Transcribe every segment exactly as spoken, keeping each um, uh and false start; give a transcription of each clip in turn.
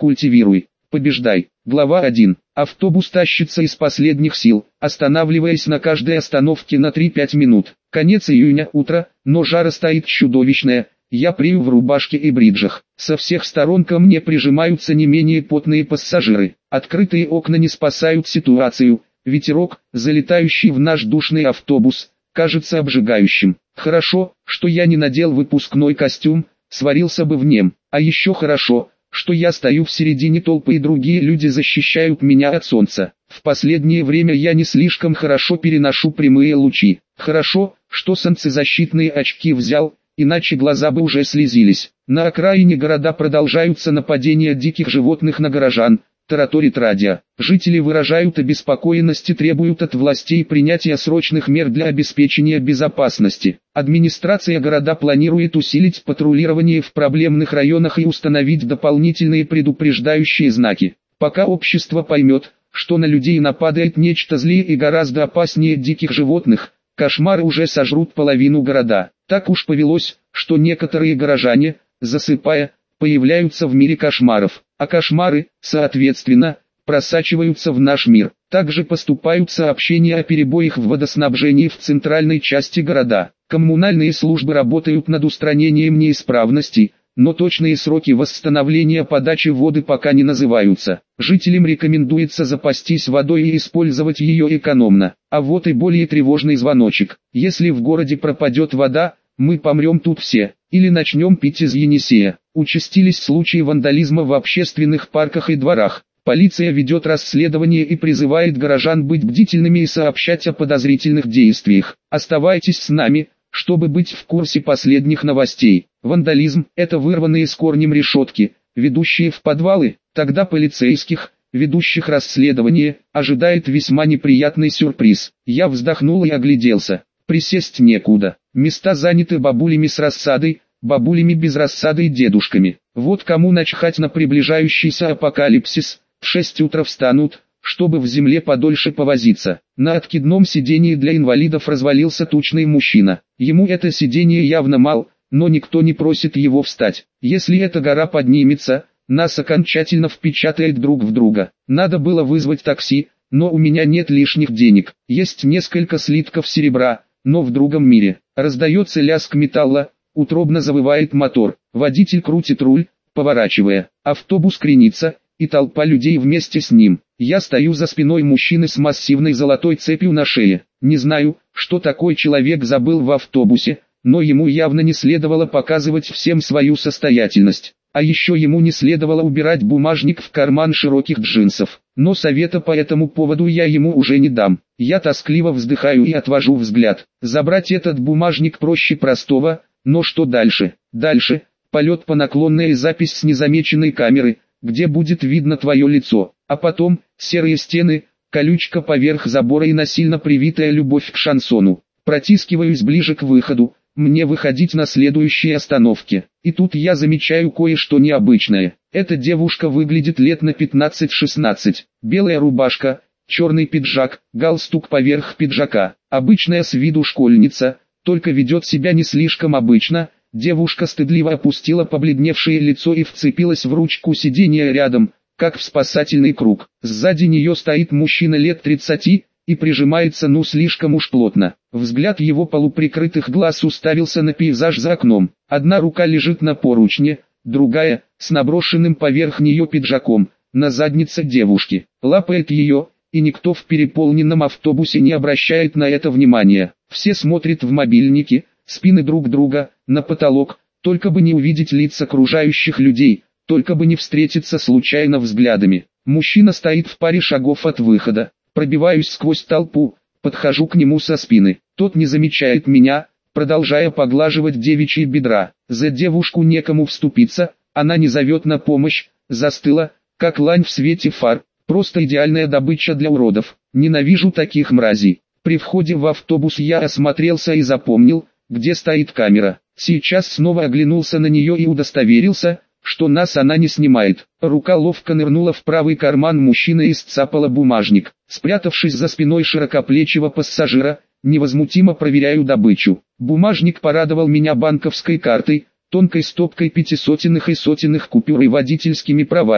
культивируй, побеждай. Глава один. Автобус тащится из последних сил, останавливаясь на каждой остановке на три-пять минут. Конец июня, утро, но жара стоит чудовищная. Я прею в рубашке и бриджах. Со всех сторон ко мне прижимаются не менее потные пассажиры. Открытые окна не спасают ситуацию. Ветерок, залетающий в наш душный автобус, кажется обжигающим. Хорошо, что я не надел выпускной костюм, сварился бы в нем. А еще хорошо, что я стою в середине толпы и другие люди защищают меня от солнца. В последнее время я не слишком хорошо переношу прямые лучи. Хорошо, что солнцезащитные очки взял, иначе глаза бы уже слезились. На окраине города продолжаются нападения диких животных на горожан, тараторит радио. Жители выражают обеспокоенность и требуют от властей принятия срочных мер для обеспечения безопасности. Администрация города планирует усилить патрулирование в проблемных районах и установить дополнительные предупреждающие знаки. Пока общество поймет, что на людей нападает нечто злее и гораздо опаснее диких животных, кошмары уже сожрут половину города. Так уж повелось, что некоторые горожане, засыпая, появляются в мире кошмаров, а кошмары, соответственно, просачиваются в наш мир. Также поступают сообщения о перебоях в водоснабжении в центральной части города. Коммунальные службы работают над устранением неисправностей, но точные сроки восстановления подачи воды пока не называются. Жителям рекомендуется запастись водой и использовать ее экономно. А вот и более тревожный звоночек. Если в городе пропадет вода, мы помрем тут все, или начнем пить из Енисея. Участились случаи вандализма в общественных парках и дворах. Полиция ведет расследование и призывает горожан быть бдительными и сообщать о подозрительных действиях. Оставайтесь с нами, чтобы быть в курсе последних новостей. Вандализм – это вырванные с корнем решетки, ведущие в подвалы. Тогда полицейских, ведущих расследование, ожидает весьма неприятный сюрприз. Я вздохнул и огляделся. Присесть некуда. Места заняты бабулями с рассадой, бабулями без рассады и дедушками. Вот кому начхать на приближающийся апокалипсис. В шесть утра встанут, чтобы в земле подольше повозиться. На откидном сидении для инвалидов развалился тучный мужчина. Ему это сиденье явно мал, но никто не просит его встать. Если эта гора поднимется, нас окончательно впечатает друг в друга. Надо было вызвать такси, но у меня нет лишних денег. Есть несколько слитков серебра, но в другом мире. Раздается лязг металла, утробно завывает мотор. Водитель крутит руль, поворачивая. Автобус кренится, и толпа людей вместе с ним. Я стою за спиной мужчины с массивной золотой цепью на шее. Не знаю, что такой человек забыл в автобусе, но ему явно не следовало показывать всем свою состоятельность. А еще ему не следовало убирать бумажник в карман широких джинсов. Но совета по этому поводу я ему уже не дам. Я тоскливо вздыхаю и отвожу взгляд. Забрать этот бумажник проще простого, но что дальше? Дальше, полет по наклонной и запись с незамеченной камеры, где будет видно твое лицо. А потом, серые стены, колючка поверх забора и насильно привитая любовь к шансону. Протискиваюсь ближе к выходу. Мне выходить на следующей остановке. И тут я замечаю кое-что необычное. Эта девушка выглядит лет на пятнадцать-шестнадцать. Белая рубашка, черный пиджак, галстук поверх пиджака. Обычная с виду школьница, только ведет себя не слишком обычно. Девушка стыдливо опустила побледневшее лицо и вцепилась в ручку сиденья рядом, как в спасательный круг. Сзади нее стоит мужчина лет тридцати, и прижимается ну слишком уж плотно. Взгляд его полуприкрытых глаз уставился на пейзаж за окном. Одна рука лежит на поручне, другая, с наброшенным поверх нее пиджаком, на заднице девушки. Лапает ее, и никто в переполненном автобусе не обращает на это внимания. Все смотрят в мобильники, спины друг друга, на потолок, только бы не увидеть лиц окружающих людей, только бы не встретиться случайно взглядами. Мужчина стоит в паре шагов от выхода. Пробиваюсь сквозь толпу, подхожу к нему со спины. Тот не замечает меня, продолжая поглаживать девичьи бедра. За девушку некому вступиться, она не зовет на помощь, застыла, как лань в свете фар. Просто идеальная добыча для уродов. Ненавижу таких мразей. При входе в автобус я осмотрелся и запомнил, где стоит камера. Сейчас снова оглянулся на нее и удостоверился, что нас она не снимает. Рука ловко нырнула в правый карман мужчины и сцапала бумажник. Спрятавшись за спиной широкоплечего пассажира, невозмутимо проверяю добычу. Бумажник порадовал меня банковской картой, тонкой стопкой пятисотенных и сотенных купюр и водительскими правами.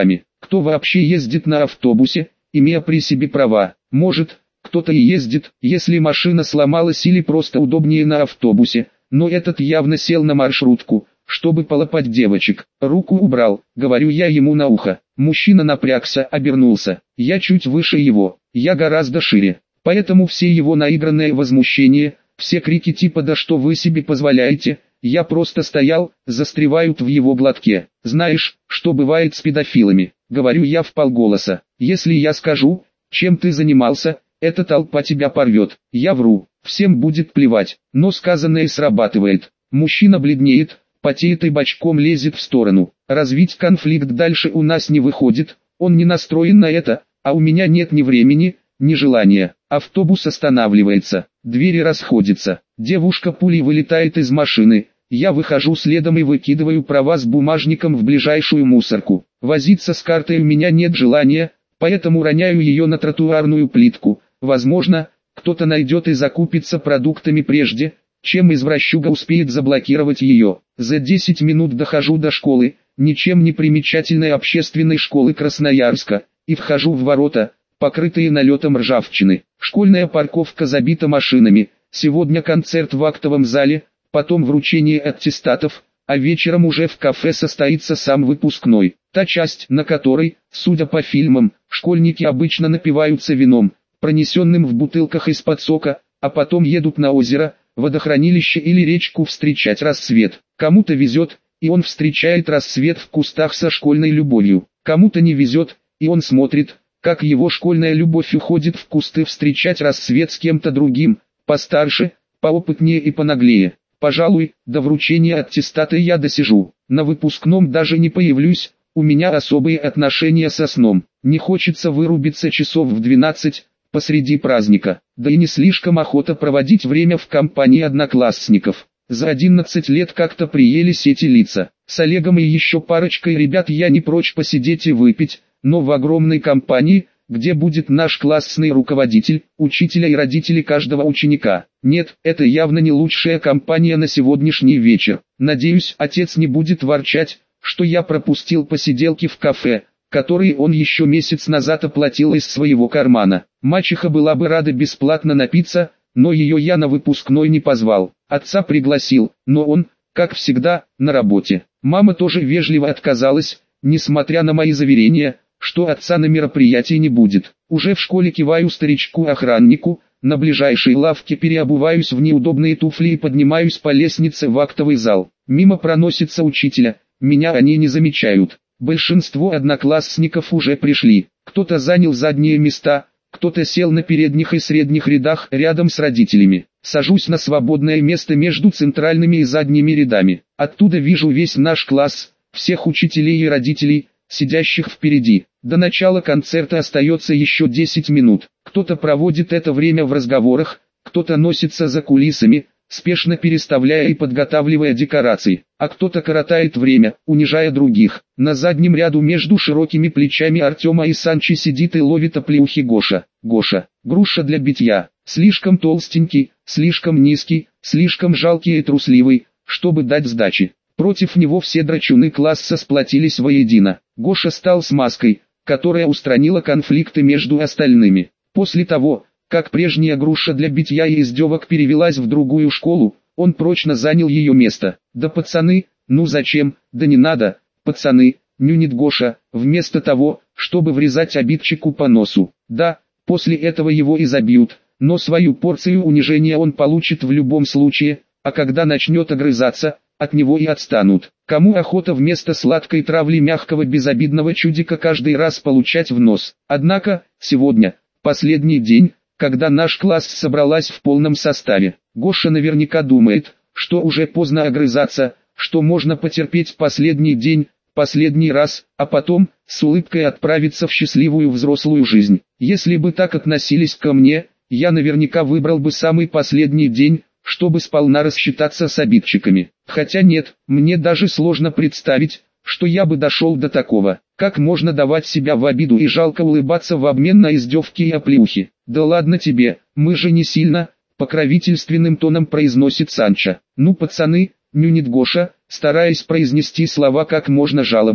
Кто вообще ездит на автобусе, имея при себе права? Может, кто-то и ездит, если машина сломалась или просто удобнее на автобусе, но этот явно сел на маршрутку, чтобы полопать девочек. Руку убрал, говорю я ему на ухо. Мужчина напрягся, обернулся. Я чуть выше его, я гораздо шире. Поэтому все его наигранное возмущение, все крики типа «да что вы себе позволяете», я просто стоял, застревают в его глотке. Знаешь, что бывает с педофилами? Говорю я вполголоса. Если я скажу, чем ты занимался, эта толпа тебя порвет. Я вру, всем будет плевать, но сказанное срабатывает. Мужчина бледнеет, потеет и бочком лезет в сторону. Развить конфликт дальше у нас не выходит, он не настроен на это, а у меня нет ни времени, ни желания. Автобус останавливается, двери расходятся, девушка пулей вылетает из машины. Я выхожу следом и выкидываю права с бумажником в ближайшую мусорку. Возиться с картой у меня нет желания, поэтому роняю ее на тротуарную плитку. Возможно, кто-то найдет и закупится продуктами прежде, чем извращуга успеет заблокировать ее. За десять минут дохожу до школы, ничем не примечательной общественной школы Красноярска, и вхожу в ворота, покрытые налетом ржавчины. Школьная парковка забита машинами, сегодня концерт в актовом зале, потом вручение аттестатов, а вечером уже в кафе состоится сам выпускной. Та часть, на которой, судя по фильмам, школьники обычно напиваются вином, пронесенным в бутылках из-под сока, а потом едут на озеро, водохранилище или речку встречать рассвет. Кому-то везет, и он встречает рассвет в кустах со школьной любовью. Кому-то не везет, и он смотрит, как его школьная любовь уходит в кусты встречать рассвет с кем-то другим, постарше, поопытнее и понаглее. Пожалуй, до вручения аттестата я досижу. На выпускном даже не появлюсь, у меня особые отношения со сном. Не хочется вырубиться часов в двенадцать, посреди праздника. Да и не слишком охота проводить время в компании одноклассников. За одиннадцать лет как-то приелись эти лица. С Олегом и еще парочкой ребят я не прочь посидеть и выпить, но в огромной компании, где будет наш классный руководитель, учителя и родители каждого ученика. Нет, это явно не лучшая компания на сегодняшний вечер. Надеюсь, отец не будет ворчать, что я пропустил посиделки в кафе, которые он еще месяц назад оплатил из своего кармана. Мачеха была бы рада бесплатно напиться, но ее я на выпускной не позвал. Отца пригласил, но он, как всегда, на работе. Мама тоже вежливо отказалась, несмотря на мои заверения, что отца на мероприятии не будет. Уже в школе киваю старичку-охраннику, на ближайшей лавке переобуваюсь в неудобные туфли и поднимаюсь по лестнице в актовый зал. Мимо проносится учителя, меня они не замечают. Большинство одноклассников уже пришли. Кто-то занял задние места, кто-то сел на передних и средних рядах рядом с родителями. Сажусь на свободное место между центральными и задними рядами. Оттуда вижу весь наш класс, всех учителей и родителей, сидящих впереди. До начала концерта остается еще десять минут. Кто-то проводит это время в разговорах, кто-то носится за кулисами, спешно переставляя и подготавливая декорации, а кто-то коротает время, унижая других. На заднем ряду между широкими плечами Артема и Санчи сидит и ловит оплеухи Гоша. Гоша, груша для битья, слишком толстенький, слишком низкий, слишком жалкий и трусливый, чтобы дать сдачи. Против него все драчуны класса сплотились воедино. Гоша стал смазкой, которая устранила конфликты между остальными. После того, как прежняя груша для битья и издевок перевелась в другую школу, он прочно занял ее место. Да пацаны, ну зачем, да не надо, пацаны, нюнит Гоша, вместо того, чтобы врезать обидчику по носу. Да, после этого его и забьют, но свою порцию унижения он получит в любом случае, а когда начнет огрызаться, от него и отстанут. Кому охота вместо сладкой травли мягкого безобидного чудика каждый раз получать в нос? Однако, сегодня, последний день, когда наш класс собралась в полном составе. Гоша наверняка думает, что уже поздно огрызаться, что можно потерпеть последний день, последний раз, а потом, с улыбкой отправиться в счастливую взрослую жизнь. Если бы так относились ко мне, я наверняка выбрал бы самый последний день, чтобы сполна рассчитаться с обидчиками. Хотя нет, мне даже сложно представить, что я бы дошел до такого. Как можно давать себя в обиду и жалко улыбаться в обмен на издевки и оплеухи? Да ладно тебе, мы же не сильно, покровительственным тоном произносит Санчо. Ну пацаны, нюнит Гоша, стараясь произнести слова как можно жалобнее.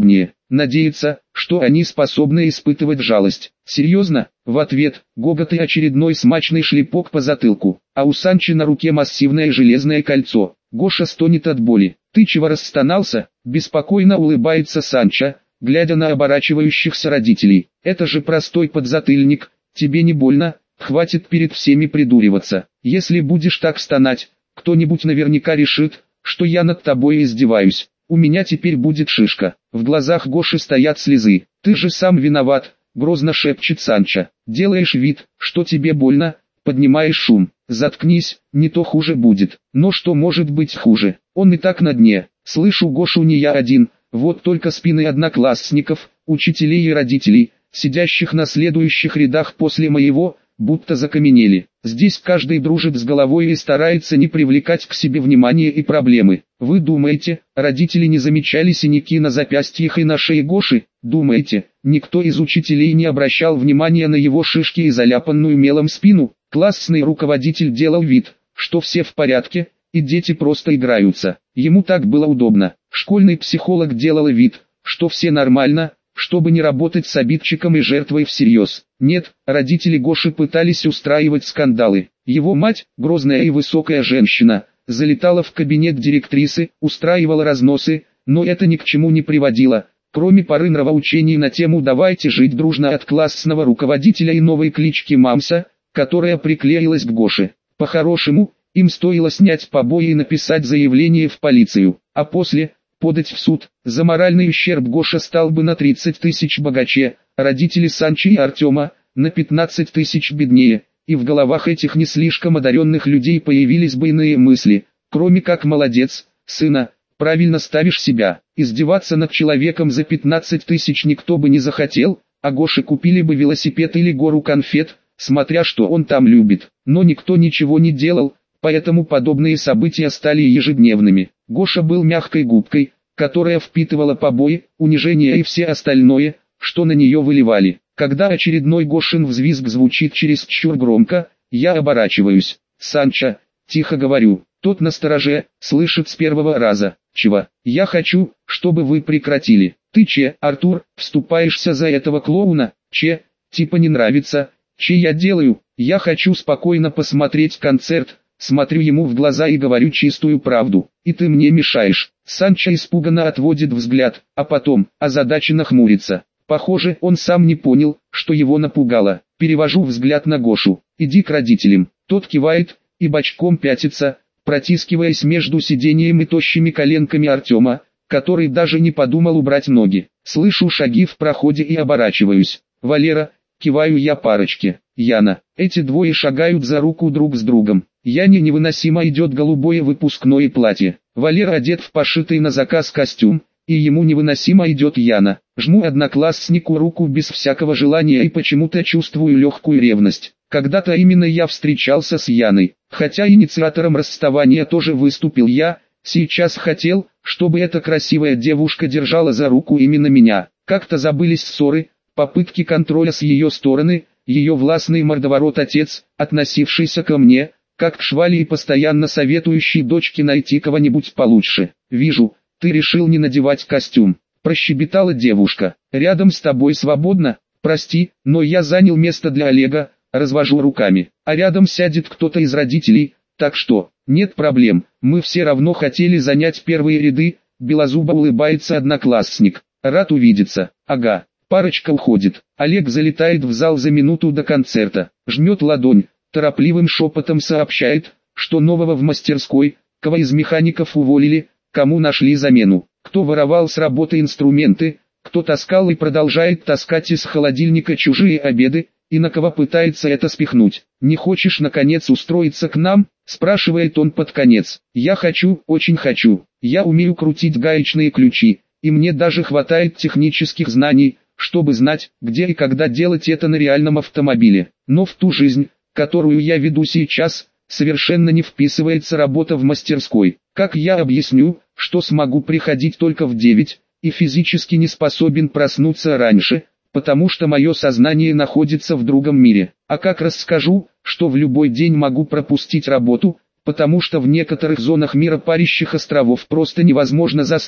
надеется, что они способны испытывать жалость. Серьезно? В ответ, гогот и очередной смачный шлепок по затылку, а у Санчи на руке массивное железное кольцо. Гоша стонет от боли. «Ты чего расстонался?» – беспокойно улыбается Санча, глядя на оборачивающихся родителей. «Это же простой подзатыльник, тебе не больно? Хватит перед всеми придуриваться. Если будешь так стонать, кто-нибудь наверняка решит, что я над тобой издеваюсь. У меня теперь будет шишка». В глазах Гоши стоят слезы. «Ты же сам виноват», — грозно шепчет Санча. «Делаешь вид, что тебе больно, поднимаешь шум. Заткнись, не то хуже будет». Но что может быть хуже? Он и так на дне. Слышу Гошу не я один, вот только спины одноклассников, учителей и родителей, сидящих на следующих рядах после моего, будто закаменели. Здесь каждый дружит с головой и старается не привлекать к себе внимания и проблемы. Вы думаете, родители не замечали синяки на запястьях и на шее Гоши? Думаете, никто из учителей не обращал внимания на его шишки и заляпанную мелом спину? Классный руководитель делал вид, что все в порядке, и дети просто играются. Ему так было удобно. Школьный психолог делал вид, что все нормально, чтобы не работать с обидчиком и жертвой всерьез. Нет, родители Гоши пытались устраивать скандалы. Его мать, грозная и высокая женщина, залетала в кабинет директрисы, устраивала разносы, но это ни к чему не приводило, кроме пары нравоучений на тему «давайте жить дружно» от классного руководителя и новой клички Мамса, которая приклеилась к Гоше. По-хорошему, им стоило снять побои и написать заявление в полицию, а после подать в суд. За моральный ущерб Гоша стал бы на тридцать тысяч богаче, родители Санчи и Артема на пятнадцать тысяч беднее, и в головах этих не слишком одаренных людей появились бы иные мысли, кроме как «молодец, сына, правильно ставишь себя». Издеваться над человеком за пятнадцать тысяч никто бы не захотел, а Гоше купили бы велосипед или гору конфет, смотря что он там любит. Но никто ничего не делал, поэтому подобные события стали ежедневными. Гоша был мягкой губкой, которая впитывала побои, унижения и все остальное, что на нее выливали. Когда очередной Гошин взвизг звучит чересчур громко, я оборачиваюсь. «Санча», тихо говорю, тот настороже, слышит с первого раза. «Чего? Я хочу, чтобы вы прекратили». «Ты че, Артур, вступаешься за этого клоуна? Че, типа не нравится? Че я делаю? Я хочу спокойно посмотреть концерт». Смотрю ему в глаза и говорю чистую правду. «И ты мне мешаешь». Санча испуганно отводит взгляд, а потом, озадаченно хмурится. Похоже, он сам не понял, что его напугало. Перевожу взгляд на Гошу. «Иди к родителям». Тот кивает и бочком пятится, протискиваясь между сиденьем и тощими коленками Артема, который даже не подумал убрать ноги. Слышу шаги в проходе и оборачиваюсь. «Валера», киваю я парочке. «Яна». Эти двое шагают за руку друг с другом. Яне невыносимо идет голубое выпускное платье. Валера одет в пошитый на заказ костюм, и ему невыносимо идет Яна. Жму однокласснику руку без всякого желания и почему-то чувствую легкую ревность. Когда-то именно я встречался с Яной, хотя инициатором расставания тоже выступил я, сейчас хотел, чтобы эта красивая девушка держала за руку именно меня. Как-то забылись ссоры, попытки контроля с ее стороны, ее властный мордоворот отец, относившийся ко мне, как к швали и постоянно советующий дочке найти кого-нибудь получше. «Вижу, ты решил не надевать костюм», – прощебетала девушка. «Рядом с тобой свободно? Прости, но я занял место для Олега», – развожу руками. «А рядом сядет кто-то из родителей, так что, нет проблем, мы все равно хотели занять первые ряды», – белозубо улыбается одноклассник. «Рад увидеться». «Ага». Парочка уходит. Олег залетает в зал за минуту до концерта, жмет ладонь, торопливым шепотом сообщает, что нового в мастерской, кого из механиков уволили, кому нашли замену, кто воровал с работы инструменты, кто таскал и продолжает таскать из холодильника чужие обеды, и на кого пытается это спихнуть. «Не хочешь наконец устроиться к нам?» – спрашивает он под конец. «Я хочу, очень хочу. Я умею крутить гаечные ключи, и мне даже хватает технических знаний, чтобы знать, где и когда делать это на реальном автомобиле. Но в ту жизнь, которую я веду сейчас, совершенно не вписывается работа в мастерской. Как я объясню, что смогу приходить только в девять, и физически не способен проснуться раньше, потому что мое сознание находится в другом мире? А как расскажу, что в любой день могу пропустить работу, потому что в некоторых зонах мира парящих островов просто невозможно заснуть,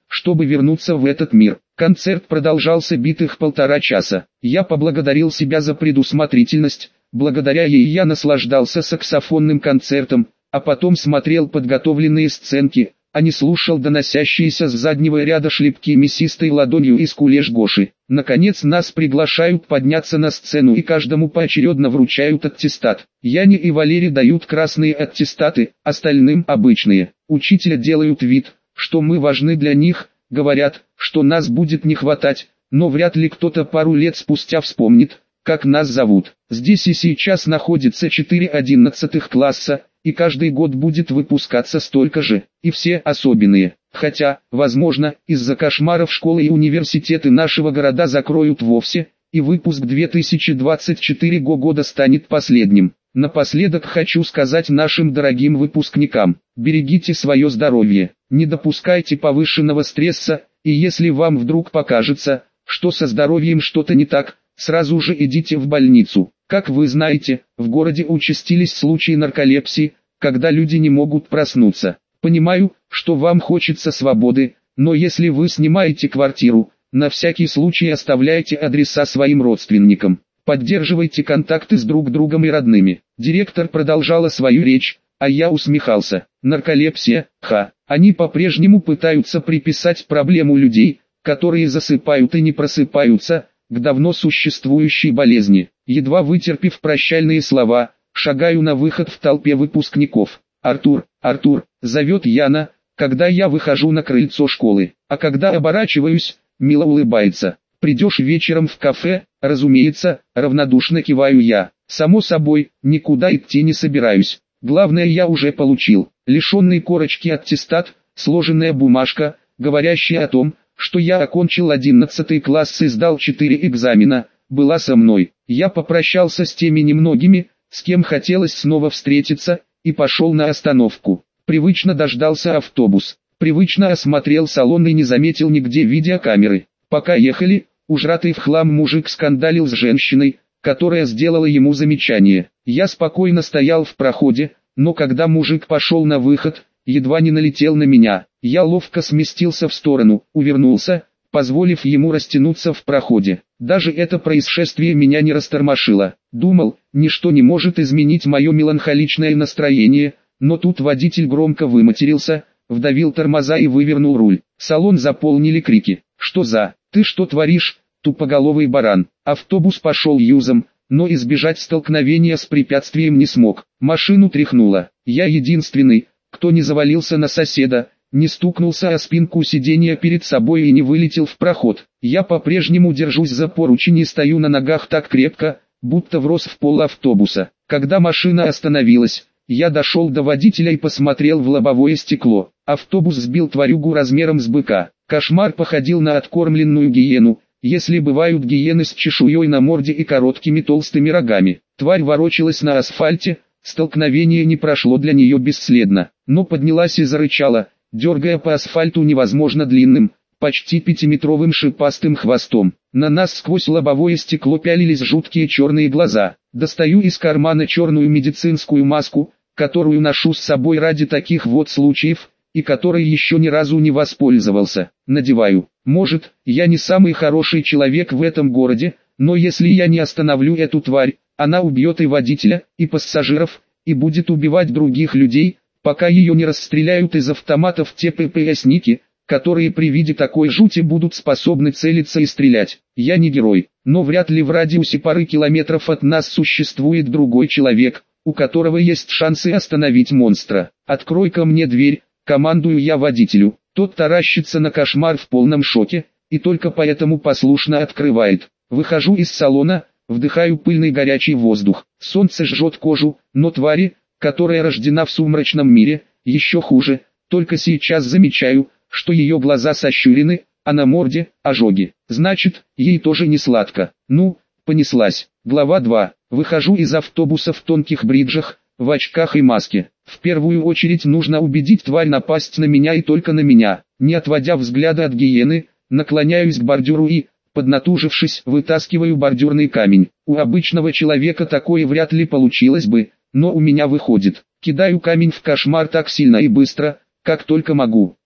чтобы вернуться в этот мир. Концерт продолжался битых полтора часа. Я поблагодарил себя за предусмотрительность, благодаря ей я наслаждался саксофонным концертом, а потом смотрел подготовленные сценки, а не слушал доносящиеся с заднего ряда шлепки мясистой ладонью из кулеш Гоши. Наконец нас приглашают подняться на сцену и каждому поочередно вручают аттестат. Яне и Валере дают красные аттестаты, остальным обычные. Учителя делают вид, что мы важны для них, говорят, что нас будет не хватать, но вряд ли кто-то пару лет спустя вспомнит, как нас зовут. Здесь и сейчас находится четыре одиннадцатых класса, и каждый год будет выпускаться столько же, и все особенные. Хотя, возможно, из-за кошмаров школы и университеты нашего города закроют вовсе, и выпуск две тысячи двадцать четвёртого года станет последним. Напоследок хочу сказать нашим дорогим выпускникам: берегите свое здоровье, не допускайте повышенного стресса, и если вам вдруг покажется, что со здоровьем что-то не так, сразу же идите в больницу. Как вы знаете, в городе участились случаи нарколепсии, когда люди не могут проснуться. Понимаю, что вам хочется свободы, но если вы снимаете квартиру, на всякий случай оставляйте адреса своим родственникам. Поддерживайте контакты с друг другом и родными. Директор продолжала свою речь, а я усмехался. Нарколепсия, ха. Они по-прежнему пытаются приписать проблему людей, которые засыпают и не просыпаются, к давно существующей болезни. Едва вытерпев прощальные слова, шагаю на выход в толпе выпускников. «Артур, Артур», зовет Яна, когда я выхожу на крыльцо школы, а когда оборачиваюсь, мило улыбается. «Придешь вечером в кафе?» «Разумеется», равнодушно киваю я. Само собой, никуда идти не собираюсь. Главное я уже получил. Лишенный корочки аттестат, сложенная бумажка, говорящая о том, что я окончил одиннадцатый класс и сдал четыре экзамена, была со мной. Я попрощался с теми немногими, с кем хотелось снова встретиться, и пошел на остановку. Привычно дождался автобус. Привычно осмотрел салон и не заметил нигде видеокамеры. Пока ехали, ужратый в хлам мужик скандалил с женщиной, которая сделала ему замечание. Я спокойно стоял в проходе, но когда мужик пошел на выход, едва не налетел на меня. Я ловко сместился в сторону, увернулся, позволив ему растянуться в проходе. Даже это происшествие меня не растормошило. Думал, ничто не может изменить мое меланхоличное настроение, но тут водитель громко выматерился, вдавил тормоза и вывернул руль. Салон заполнили крики. «Что за? Ты что творишь, тупоголовый баран?» Автобус пошел юзом, но избежать столкновения с препятствием не смог. Машину тряхнуло. Я единственный, кто не завалился на соседа, не стукнулся о спинку сиденья перед собой и не вылетел в проход. Я по-прежнему держусь за поручень и стою на ногах так крепко, будто врос в пол автобуса. Когда машина остановилась, я дошел до водителя и посмотрел в лобовое стекло. Автобус сбил тварюгу размером с быка. Кошмар походил на откормленную гиену, если бывают гиены с чешуей на морде и короткими толстыми рогами. Тварь ворочалась на асфальте, столкновение не прошло для нее бесследно, но поднялась и зарычала, дергая по асфальту невозможно длинным, почти пятиметровым шипастым хвостом. На нас сквозь лобовое стекло пялились жуткие черные глаза. Достаю из кармана черную медицинскую маску, которую ношу с собой ради таких вот случаев, и которой еще ни разу не воспользовался. Надеваю. Может, я не самый хороший человек в этом городе, но если я не остановлю эту тварь, она убьет и водителя, и пассажиров, и будет убивать других людей, пока ее не расстреляют из автоматов те ППСники, которые при виде такой жути будут способны целиться и стрелять. Я не герой, но вряд ли в радиусе пары километров от нас существует другой человек, у которого есть шансы остановить монстра. «Открой-ка мне дверь», командую я водителю. Тот таращится на кошмар в полном шоке, и только поэтому послушно открывает. Выхожу из салона, вдыхаю пыльный горячий воздух. Солнце жжет кожу, но твари, которая рождена в сумрачном мире, еще хуже. Только сейчас замечаю, что ее глаза сощурены, а на морде ожоги. Значит, ей тоже не сладко. Ну, понеслась. Глава два. Выхожу из автобуса в тонких бриджах, в очках и маске. В первую очередь нужно убедить тварь напасть на меня и только на меня. Не отводя взгляда от гиены, наклоняюсь к бордюру и, поднатужившись, вытаскиваю бордюрный камень. У обычного человека такое вряд ли получилось бы, но у меня выходит. Кидаю камень в кошмар так сильно и быстро, как только могу.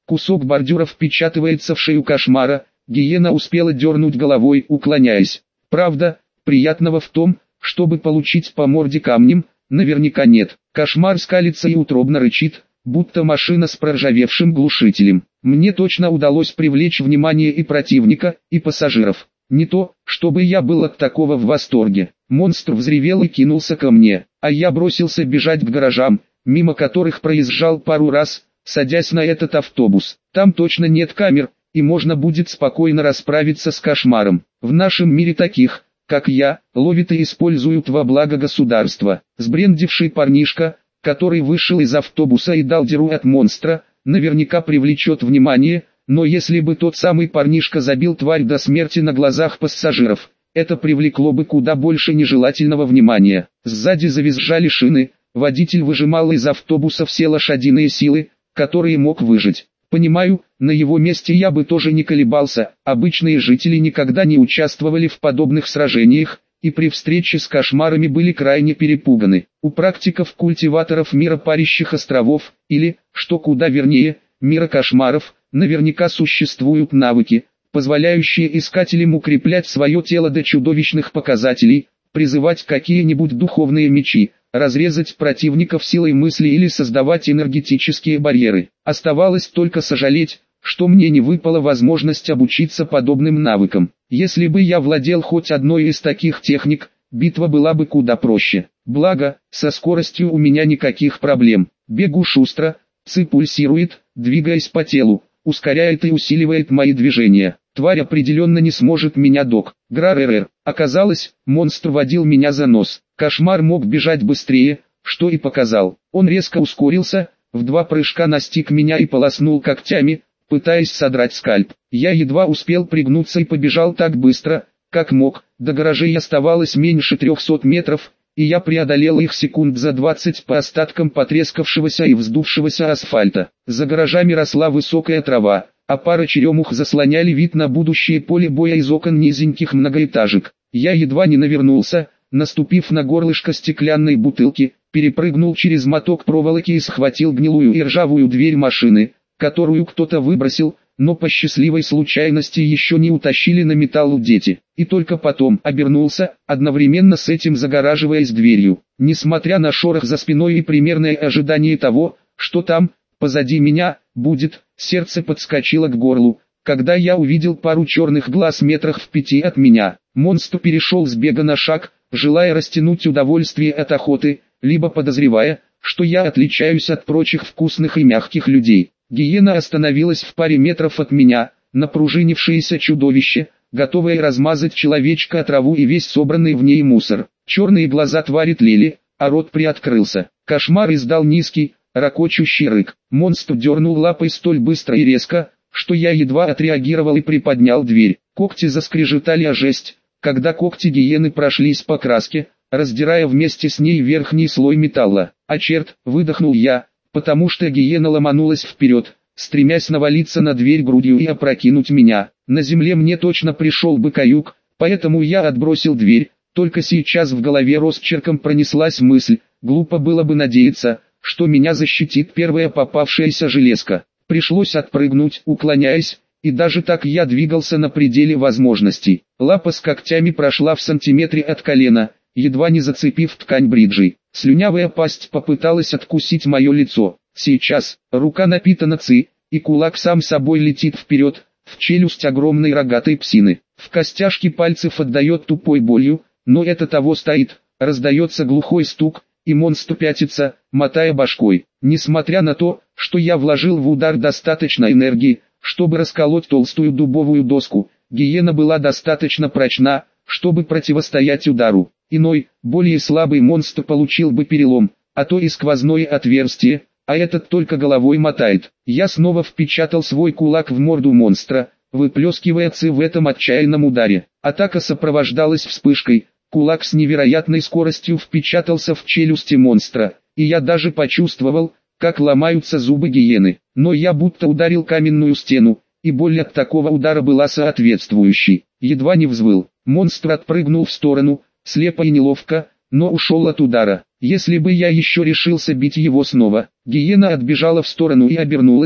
Кусок бордюра впечатывается в шею кошмара, гиена успела дернуть головой, уклоняясь. Правда, приятного в том, чтобы получить по морде камнем, наверняка нет. Кошмар скалится и утробно рычит, будто машина с проржавевшим глушителем. Мне точно удалось привлечь внимание и противника, и пассажиров. Не то, чтобы я был от такого в восторге. Монстр взревел и кинулся ко мне, а я бросился бежать к гаражам, мимо которых проезжал пару раз, садясь на этот автобус. Там точно нет камер, и можно будет спокойно расправиться с кошмаром. В нашем мире таких, как я, ловят и используют во благо государства. Сбрендивший парнишка, который вышел из автобуса и дал дёру от монстра, наверняка привлечет внимание, но если бы тот самый парнишка забил тварь до смерти на глазах пассажиров, это привлекло бы куда больше нежелательного внимания. Сзади завизжали шины, водитель выжимал из автобуса все лошадиные силы, которые мог выжать. Понимаю, на его месте я бы тоже не колебался, обычные жители никогда не участвовали в подобных сражениях, и при встрече с кошмарами были крайне перепуганы. У практиков-культиваторов мира парящих островов, или, что куда вернее, мира кошмаров, наверняка существуют навыки, позволяющие искателям укреплять свое тело до чудовищных показателей, призывать какие-нибудь духовные мечи, разрезать противников силой мысли или создавать энергетические барьеры. Оставалось только сожалеть, что мне не выпала возможность обучиться подобным навыкам. Если бы я владел хоть одной из таких техник, битва была бы куда проще. Благо, со скоростью у меня никаких проблем. Бегу шустро, ци пульсирует, двигаясь по телу, ускоряет и усиливает мои движения. Тварь определенно не сможет меня док. Грарррр. Оказалось, монстр водил меня за нос. Кошмар мог бежать быстрее, что и показал. Он резко ускорился, в два прыжка настиг меня и полоснул когтями, пытаясь содрать скальп. Я едва успел пригнуться и побежал так быстро, как мог. До гаражей оставалось меньше трехсот метров, и я преодолел их секунд за двадцать по остаткам потрескавшегося и вздувшегося асфальта. За гаражами росла высокая трава, а пара черемух заслоняли вид на будущее поле боя из окон низеньких многоэтажек. Я едва не навернулся, наступив на горлышко стеклянной бутылки, перепрыгнул через моток проволоки и схватил гнилую и ржавую дверь машины, которую кто-то выбросил, но по счастливой случайности еще не утащили на металлу дети. И только потом обернулся, одновременно с этим загораживаясь дверью. Несмотря на шорох за спиной и примерное ожидание того, что там, позади меня, будет, сердце подскочило к горлу, когда я увидел пару черных глаз метрах в пяти от меня. Монстр перешел с бега на шаг, желая растянуть удовольствие от охоты, либо подозревая, что я отличаюсь от прочих вкусных и мягких людей. Гиена остановилась в паре метров от меня, напружинившееся чудовище, готовое размазать человечка о траву и весь собранный в ней мусор. Черные глаза твари тлели, а рот приоткрылся. Кошмар издал низкий, ракочущий рык. Монстр дернул лапой столь быстро и резко, что я едва отреагировал и приподнял дверь. Когти заскрежетали о жесть, когда когти гиены прошлись по краске, раздирая вместе с ней верхний слой металла. А черт, выдохнул я, потому что гиена ломанулась вперед, стремясь навалиться на дверь грудью и опрокинуть меня. На земле мне точно пришел бы каюк, поэтому я отбросил дверь. Только сейчас в голове росчерком пронеслась мысль, глупо было бы надеяться, что меня защитит первая попавшаяся железка. Пришлось отпрыгнуть, уклоняясь, и даже так я двигался на пределе возможностей. Лапа с когтями прошла в сантиметре от колена, едва не зацепив ткань бриджей. Слюнявая пасть попыталась откусить мое лицо. Сейчас, рука напитана ци, и кулак сам собой летит вперед, в челюсть огромной рогатой псины. В костяшке пальцев отдает тупой болью, но это того стоит. Раздается глухой стук, и монстр пятится, мотая башкой. Несмотря на то, что я вложил в удар достаточно энергии, чтобы расколоть толстую дубовую доску, гиена была достаточно прочна, чтобы противостоять удару. Иной, более слабый монстр получил бы перелом, а то и сквозное отверстие, а этот только головой мотает. Я снова впечатал свой кулак в морду монстра, выплескивая ци в этом отчаянном ударе. Атака сопровождалась вспышкой, кулак с невероятной скоростью впечатался в челюсти монстра, и я даже почувствовал, как ломаются зубы гиены. Но я будто ударил каменную стену, и боль от такого удара была соответствующей. Едва не взвыл. Монстр отпрыгнул в сторону, слепо и неловко, но ушел от удара. Если бы я еще решился бить его снова, гиена отбежала в сторону и обернулась,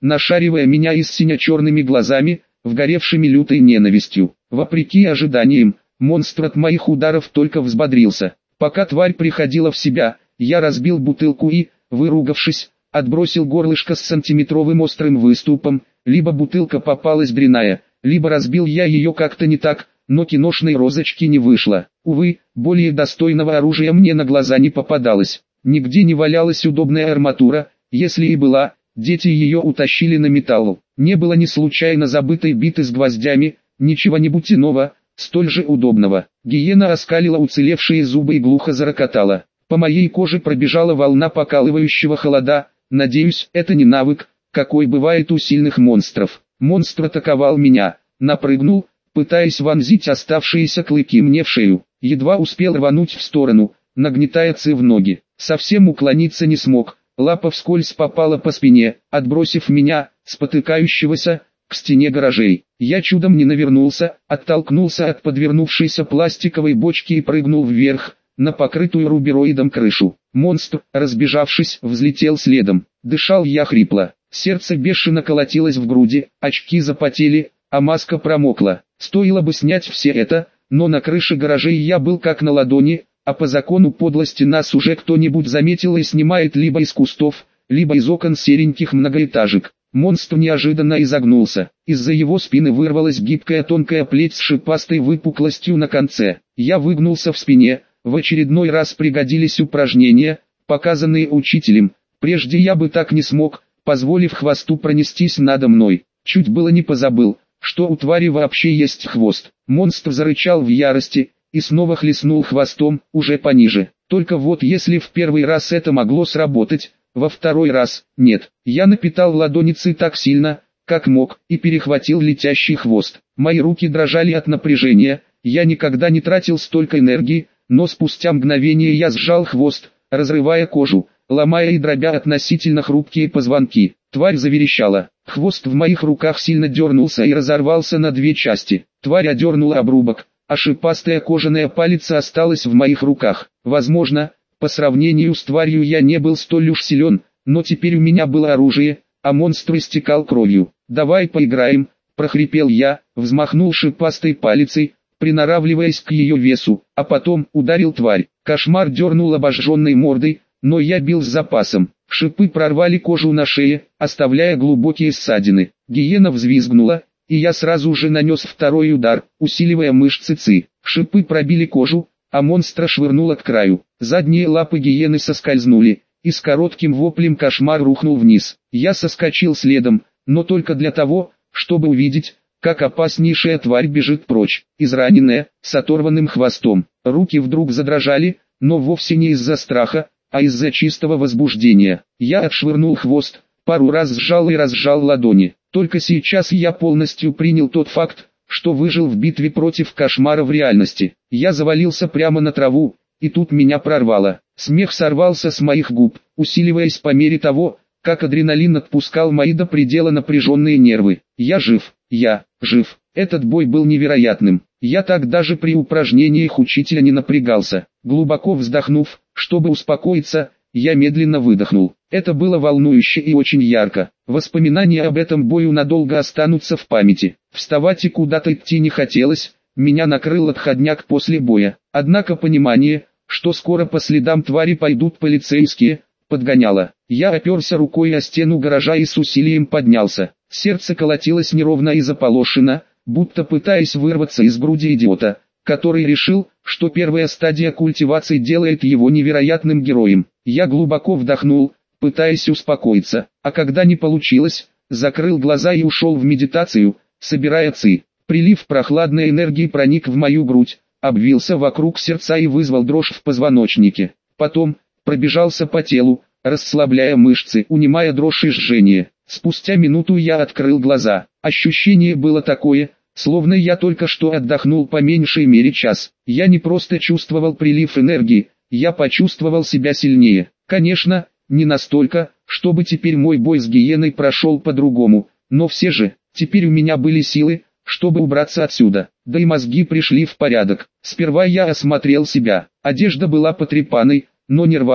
нашаривая меня истинно черными глазами, вгоревшими лютой ненавистью. Вопреки ожиданиям, монстр от моих ударов только взбодрился. Пока тварь приходила в себя, я разбил бутылку и, выругавшись, отбросил горлышко с сантиметровым острым выступом. Либо бутылка попалась дрянная, либо разбил я ее как-то не так, но киношной розочки не вышло. Увы, более достойного оружия мне на глаза не попадалось. Нигде не валялась удобная арматура, если и была, дети ее утащили на металл. Не было ни случайно забытой биты с гвоздями, ни чего-нибудь иного, столь же удобного. Гиена оскалила уцелевшие зубы и глухо зарокотала. По моей коже пробежала волна покалывающего холода. Надеюсь, это не навык, какой бывает у сильных монстров. Монстр атаковал меня, напрыгнул, пытаясь вонзить оставшиеся клыки мне в шею. Едва успел рвануть в сторону, нагнетая ци в ноги. Совсем уклониться не смог, лапа вскользь попала по спине, отбросив меня, спотыкающегося, к стене гаражей. Я чудом не навернулся, оттолкнулся от подвернувшейся пластиковой бочки и прыгнул вверх, на покрытую рубероидом крышу. Монстр, разбежавшись, взлетел следом. Дышал я хрипло, сердце бешено колотилось в груди, очки запотели, а маска промокла. Стоило бы снять все это, но на крыше гаражей я был как на ладони, а по закону подлости нас уже кто-нибудь заметил и снимает либо из кустов, либо из окон сереньких многоэтажек. Монстр неожиданно изогнулся. Из-за его спины вырвалась гибкая тонкая плеть с шипастой выпуклостью на конце. Я выгнулся в спине. В очередной раз пригодились упражнения, показанные учителем. Прежде я бы так не смог, позволив хвосту пронестись надо мной. Чуть было не позабыл, что у твари вообще есть хвост. Монстр зарычал в ярости и снова хлестнул хвостом, уже пониже. Только вот если в первый раз это могло сработать, во второй раз – нет. Я напитал ладоницы так сильно, как мог, и перехватил летящий хвост. Мои руки дрожали от напряжения, я никогда не тратил столько энергии, но спустя мгновение я сжал хвост, разрывая кожу, ломая и дробя относительно хрупкие позвонки. Тварь заверещала. Хвост в моих руках сильно дернулся и разорвался на две части. Тварь одернула обрубок, а шипастая кожаная палица осталась в моих руках. Возможно, по сравнению с тварью я не был столь уж силен, но теперь у меня было оружие, а монстр истекал кровью. «Давай поиграем», – прохрипел я, взмахнул шипастой палицей, приноравливаясь к ее весу, а потом ударил тварь. Кошмар дернул обожженной мордой, но я бил с запасом. Шипы прорвали кожу на шее, оставляя глубокие ссадины. Гиена взвизгнула, и я сразу же нанес второй удар, усиливая мышцы ци. Шипы пробили кожу, а монстра швырнуло к краю. Задние лапы гиены соскользнули, и с коротким воплем кошмар рухнул вниз. Я соскочил следом, но только для того, чтобы увидеть, как опаснейшая тварь бежит прочь, израненная, с оторванным хвостом. Руки вдруг задрожали, но вовсе не из-за страха, а из-за чистого возбуждения. Я отшвырнул хвост, пару раз сжал и разжал ладони. Только сейчас я полностью принял тот факт, что выжил в битве против кошмара в реальности. Я завалился прямо на траву, и тут меня прорвало. Смех сорвался с моих губ, усиливаясь по мере того, как адреналин отпускал мои до предела напряженные нервы. Я жив, я жив. Этот бой был невероятным. Я так даже при упражнениях учителя не напрягался. Глубоко вздохнув, чтобы успокоиться, я медленно выдохнул. Это было волнующе и очень ярко. Воспоминания об этом бою надолго останутся в памяти. Вставать и куда-то идти не хотелось, меня накрыл отходняк после боя. Однако понимание, что скоро по следам твари пойдут полицейские, подгоняло. Я оперся рукой о стену гаража и с усилием поднялся. Сердце колотилось неровно и заполошено, будто пытаясь вырваться из груди идиота, который решил, что первая стадия культивации делает его невероятным героем. Я глубоко вдохнул, пытаясь успокоиться, а когда не получилось, закрыл глаза и ушел в медитацию, собирая ци. Прилив прохладной энергии проник в мою грудь, обвился вокруг сердца и вызвал дрожь в позвоночнике. Потом, пробежался по телу, расслабляя мышцы, унимая дрожь и жжение. Спустя минуту я открыл глаза. Ощущение было такое, словно я только что отдохнул по меньшей мере час. Я не просто чувствовал прилив энергии, я почувствовал себя сильнее. Конечно, не настолько, чтобы теперь мой бой с гиеной прошел по-другому, но все же, теперь у меня были силы, чтобы убраться отсюда. Да и мозги пришли в порядок. Сперва я осмотрел себя. Одежда была потрепанной, но не рваной,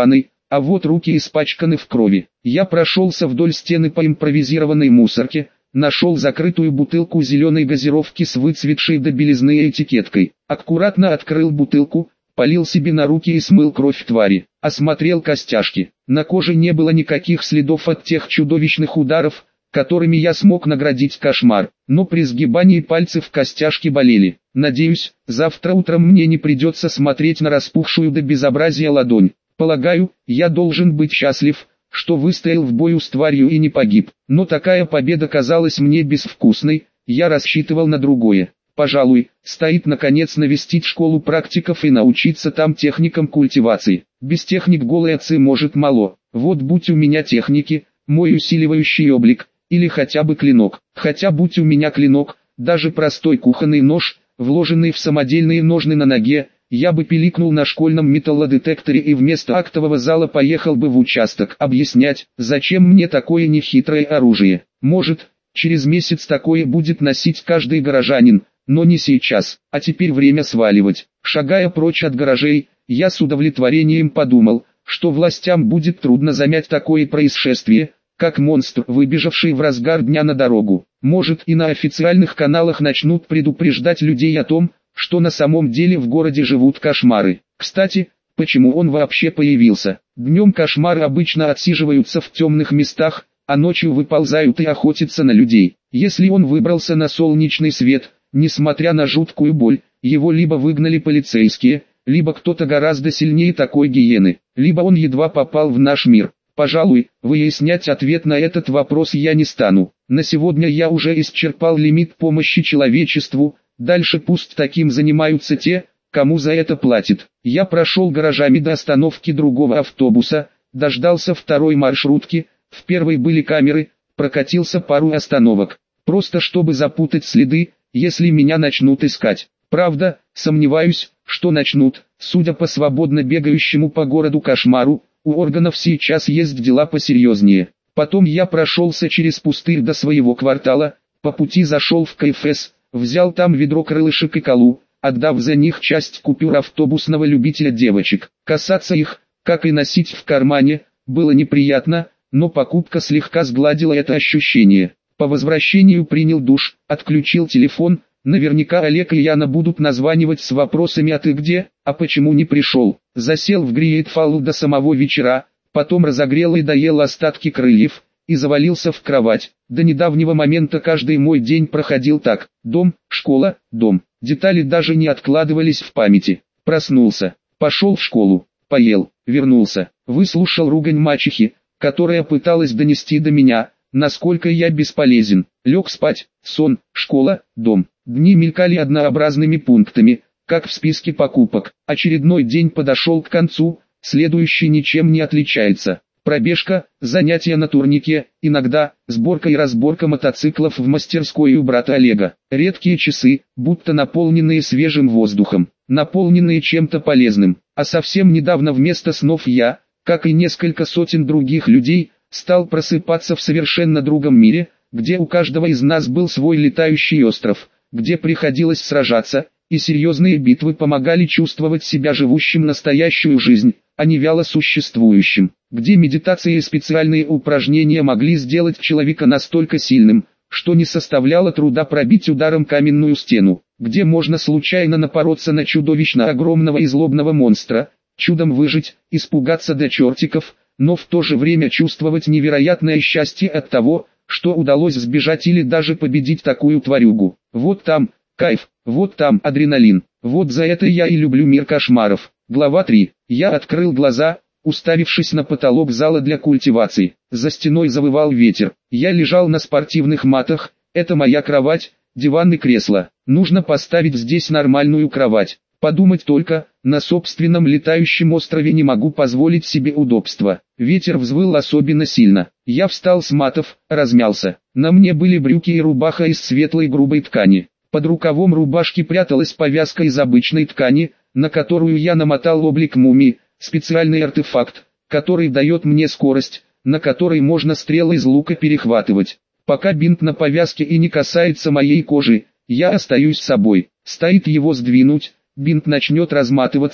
а вот руки испачканы в крови. Я прошелся вдоль стены по импровизированной мусорке, нашел закрытую бутылку зеленой газировки с выцветшей до белизны этикеткой. Аккуратно открыл бутылку, полил себе на руки и смыл кровь твари. Осмотрел костяшки. На коже не было никаких следов от тех чудовищных ударов, которыми я смог наградить кошмар, но при сгибании пальцев костяшки болели. Надеюсь, завтра утром мне не придется смотреть на распухшую до безобразия ладонь. Полагаю, я должен быть счастлив, что выстоял в бою с тварью и не погиб. Но такая победа казалась мне безвкусной, я рассчитывал на другое. Пожалуй, стоит наконец навестить школу практиков и научиться там техникам культивации. Без техник голой отцы может мало. Вот будь у меня техники, мой усиливающий облик, или хотя бы клинок. Хотя будь у меня клинок, даже простой кухонный нож, вложенный в самодельные ножны на ноге, я бы пиликнул на школьном металлодетекторе и вместо актового зала поехал бы в участок объяснять, зачем мне такое нехитрое оружие. Может, через месяц такое будет носить каждый горожанин, но не сейчас. А теперь время сваливать. Шагая прочь от гаражей, я с удовлетворением подумал, что властям будет трудно замять такое происшествие, как монстр, выбежавший в разгар дня на дорогу. Может, и на официальных каналах начнут предупреждать людей о том, что на самом деле в городе живут кошмары. Кстати, почему он вообще появился? Днем кошмары обычно отсиживаются в темных местах, а ночью выползают и охотятся на людей. Если он выбрался на солнечный свет, несмотря на жуткую боль, его либо выгнали полицейские, либо кто-то гораздо сильнее такой гиены, либо он едва попал в наш мир. Пожалуй, выяснять ответ на этот вопрос я не стану. На сегодня я уже исчерпал лимит помощи человечеству, дальше пусть таким занимаются те, кому за это платят. Я прошел гаражами до остановки другого автобуса, дождался второй маршрутки, в первой были камеры, прокатился пару остановок, просто чтобы запутать следы, если меня начнут искать. Правда, сомневаюсь, что начнут, судя по свободно бегающему по городу кошмару, у органов сейчас есть дела посерьезнее. Потом я прошелся через пустырь до своего квартала, по пути зашел в КФС, взял там ведро крылышек и колу, отдав за них часть купюр автобусного любителя девочек. Касаться их, как и носить в кармане, было неприятно, но покупка слегка сгладила это ощущение. По возвращению принял душ, отключил телефон. Наверняка Олег и Яна будут названивать с вопросами «а ты где?», «а почему не пришел?». Засел в Гриетфалл до самого вечера, потом разогрел и доел остатки крыльев, и завалился в кровать. До недавнего момента каждый мой день проходил так: дом, школа, дом. Детали даже не откладывались в памяти. Проснулся, пошел в школу, поел, вернулся, выслушал ругань мачехи, которая пыталась донести до меня, насколько я бесполезен. Лег спать, сон, школа, дом. Дни мелькали однообразными пунктами, как в списке покупок. Очередной день подошел к концу, следующий ничем не отличается. Пробежка, занятия на турнике, иногда сборка и разборка мотоциклов в мастерской у брата Олега. Редкие часы, будто наполненные свежим воздухом, наполненные чем-то полезным. А совсем недавно вместо снов я, как и несколько сотен других людей, стал просыпаться в совершенно другом мире, где у каждого из нас был свой летающий остров, где приходилось сражаться, и серьезные битвы помогали чувствовать себя живущим настоящую жизнь, а не вяло существующим, где медитация и специальные упражнения могли сделать человека настолько сильным, что не составляло труда пробить ударом каменную стену, где можно случайно напороться на чудовищно огромного и злобного монстра, чудом выжить, испугаться до чертиков, но в то же время чувствовать невероятное счастье от того, что удалось сбежать или даже победить такую тварюгу. Вот там кайф, вот там адреналин, вот за это я и люблю мир кошмаров. Глава три. Я открыл глаза, уставившись на потолок зала для культивации. За стеной завывал ветер. Я лежал на спортивных матах, это моя кровать, диван и кресло. Нужно поставить здесь нормальную кровать. Подумать только, на собственном летающем острове не могу позволить себе удобства. Ветер взвыл особенно сильно. Я встал с матов, размялся. На мне были брюки и рубаха из светлой грубой ткани. Под рукавом рубашки пряталась повязка из обычной ткани, на которую я намотал облик мумии, специальный артефакт, который дает мне скорость, на которой можно стрелы из лука перехватывать. Пока бинт на повязке и не касается моей кожи, я остаюсь собой. Стоит его сдвинуть, бинт начнет разматываться,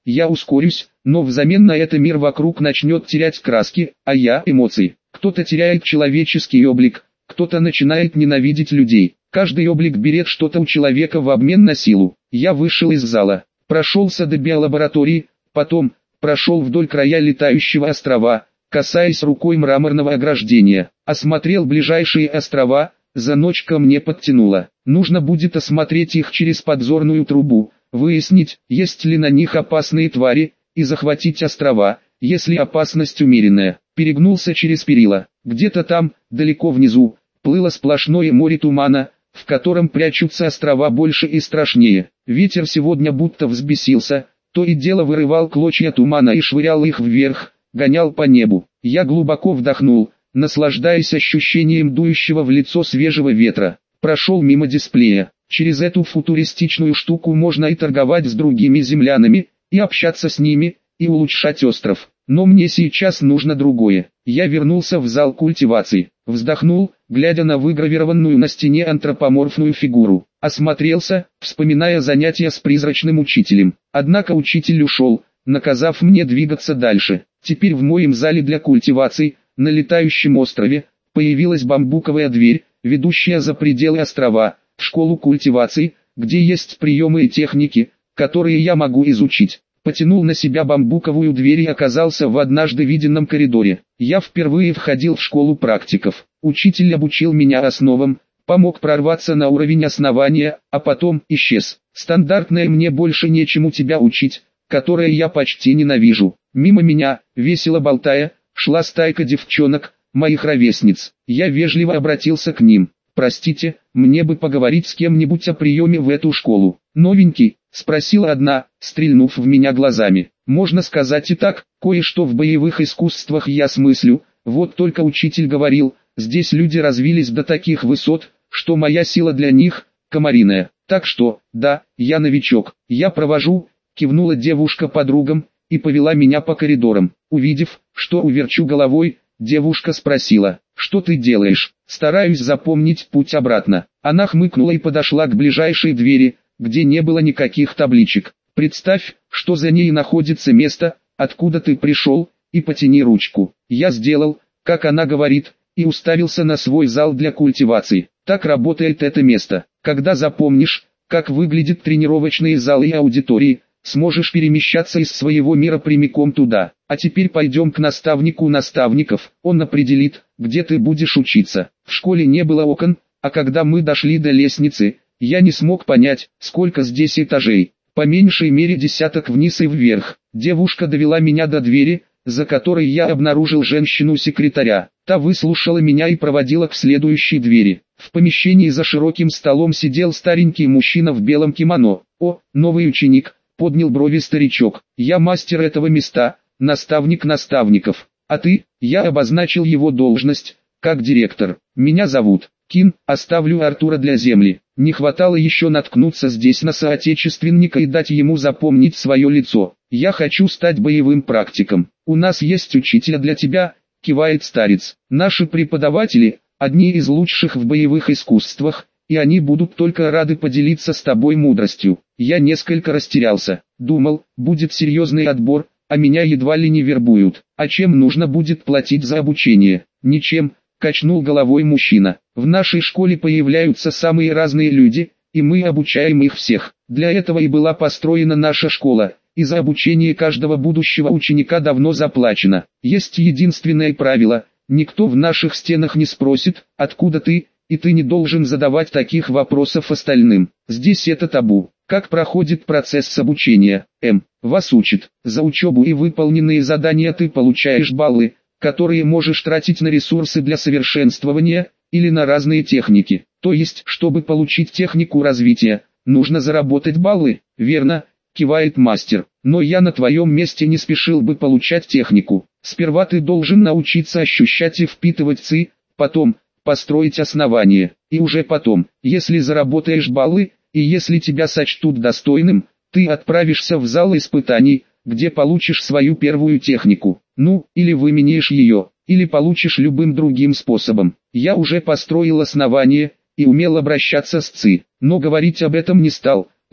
я ускорюсь, но взамен на это мир вокруг начнет терять краски, а я – эмоции. Кто-то теряет человеческий облик, кто-то начинает ненавидеть людей. Каждый облик берет что-то у человека в обмен на силу. Я вышел из зала, прошелся до биолаборатории, потом прошел вдоль края летающего острова, касаясь рукой мраморного ограждения. Осмотрел ближайшие острова, за ночь ко мне подтянуло. Нужно будет осмотреть их через подзорную трубу, выяснить, есть ли на них опасные твари, и захватить острова, если опасность умеренная. Перегнулся через перила. Где-то там, далеко внизу, плыло сплошное море тумана, в котором прячутся острова больше и страшнее. Ветер сегодня будто взбесился, то и дело вырывал клочья тумана и швырял их вверх, гонял по небу. Я глубоко вдохнул, наслаждаясь ощущением дующего в лицо свежего ветра. Прошел мимо дисплея. Через эту футуристичную штуку можно и торговать с другими землянами, и общаться с ними, и улучшать остров. Но мне сейчас нужно другое. Я вернулся в зал культивации, вздохнул, глядя на выгравированную на стене антропоморфную фигуру. Осмотрелся, вспоминая занятия с призрачным учителем. Однако учитель ушел, наказав мне двигаться дальше. Теперь в моем зале для культивации, на летающем острове, появилась бамбуковая дверь, ведущая за пределы острова, в школу культивации, где есть приемы и техники, которые я могу изучить. Потянул на себя бамбуковую дверь и оказался в однажды виденном коридоре. Я впервые входил в школу практиков. Учитель обучил меня основам, помог прорваться на уровень основания, а потом исчез. Стандартное «мне больше нечему тебя учить», которое я почти ненавижу. Мимо меня, весело болтая, шла стайка девчонок, моих ровесниц. Я вежливо обратился к ним. «Простите, мне бы поговорить с кем-нибудь о приеме в эту школу». «Новенький?» — спросила одна, стрельнув в меня глазами. «Можно сказать и так, кое-что в боевых искусствах я смыслю, вот только учитель говорил, здесь люди развились до таких высот, что моя сила для них — комариная. Так что, да, я новичок, я провожу», — кивнула девушка подругам, и повела меня по коридорам. Увидев, что уверчу головой, девушка спросила: «Что ты делаешь?» «Стараюсь запомнить путь обратно». Она хмыкнула и подошла к ближайшей двери, где не было никаких табличек. «Представь, что за ней находится место, откуда ты пришел, и потяни ручку». Я сделал, как она говорит, и уставился на свой зал для культивации. Так работает это место. Когда запомнишь, как выглядят тренировочные залы и аудитории, сможешь перемещаться из своего мира прямиком туда. А теперь пойдем к наставнику наставников, он определит, где ты будешь учиться. В школе не было окон, а когда мы дошли до лестницы, я не смог понять, сколько здесь этажей. По меньшей мере десяток вниз и вверх. Девушка довела меня до двери, за которой я обнаружил женщину-секретаря. Та выслушала меня и проводила к следующей двери. В помещении за широким столом сидел старенький мужчина в белом кимоно. «О, новый ученик», — поднял брови старичок. «Я мастер этого места, наставник наставников. А ты?» — я обозначил его должность, как директор. «Меня зовут Кин, оставлю Артура для земли». Не хватало еще наткнуться здесь на соотечественника и дать ему запомнить свое лицо. «Я хочу стать боевым практиком. У нас есть учитель для тебя», — кивает старец. «Наши преподаватели — одни из лучших в боевых искусствах, и они будут только рады поделиться с тобой мудростью». Я несколько растерялся. Думал, будет серьезный отбор, а меня едва ли не вербуют. А чем нужно будет платить за обучение? Ничем, качнул головой мужчина. В нашей школе появляются самые разные люди, и мы обучаем их всех. Для этого и была построена наша школа, и за обучение каждого будущего ученика давно заплачено. Есть единственное правило: никто в наших стенах не спросит, откуда ты, и ты не должен задавать таких вопросов остальным. Здесь это табу. Как проходит процесс обучения? М. Вас учат. За учебу и выполненные задания ты получаешь баллы, которые можешь тратить на ресурсы для совершенствования, или на разные техники. То есть, чтобы получить технику развития, нужно заработать баллы. Верно, кивает мастер. Но я на твоем месте не спешил бы получать технику. Сперва ты должен научиться ощущать и впитывать ци, потом построить основание, и уже потом, если заработаешь баллы, и если тебя сочтут достойным, ты отправишься в зал испытаний, где получишь свою первую технику. Ну, или выменяешь ее, или получишь любым другим способом. Я уже построил основание, и умел обращаться с ци, но говорить об этом не стал.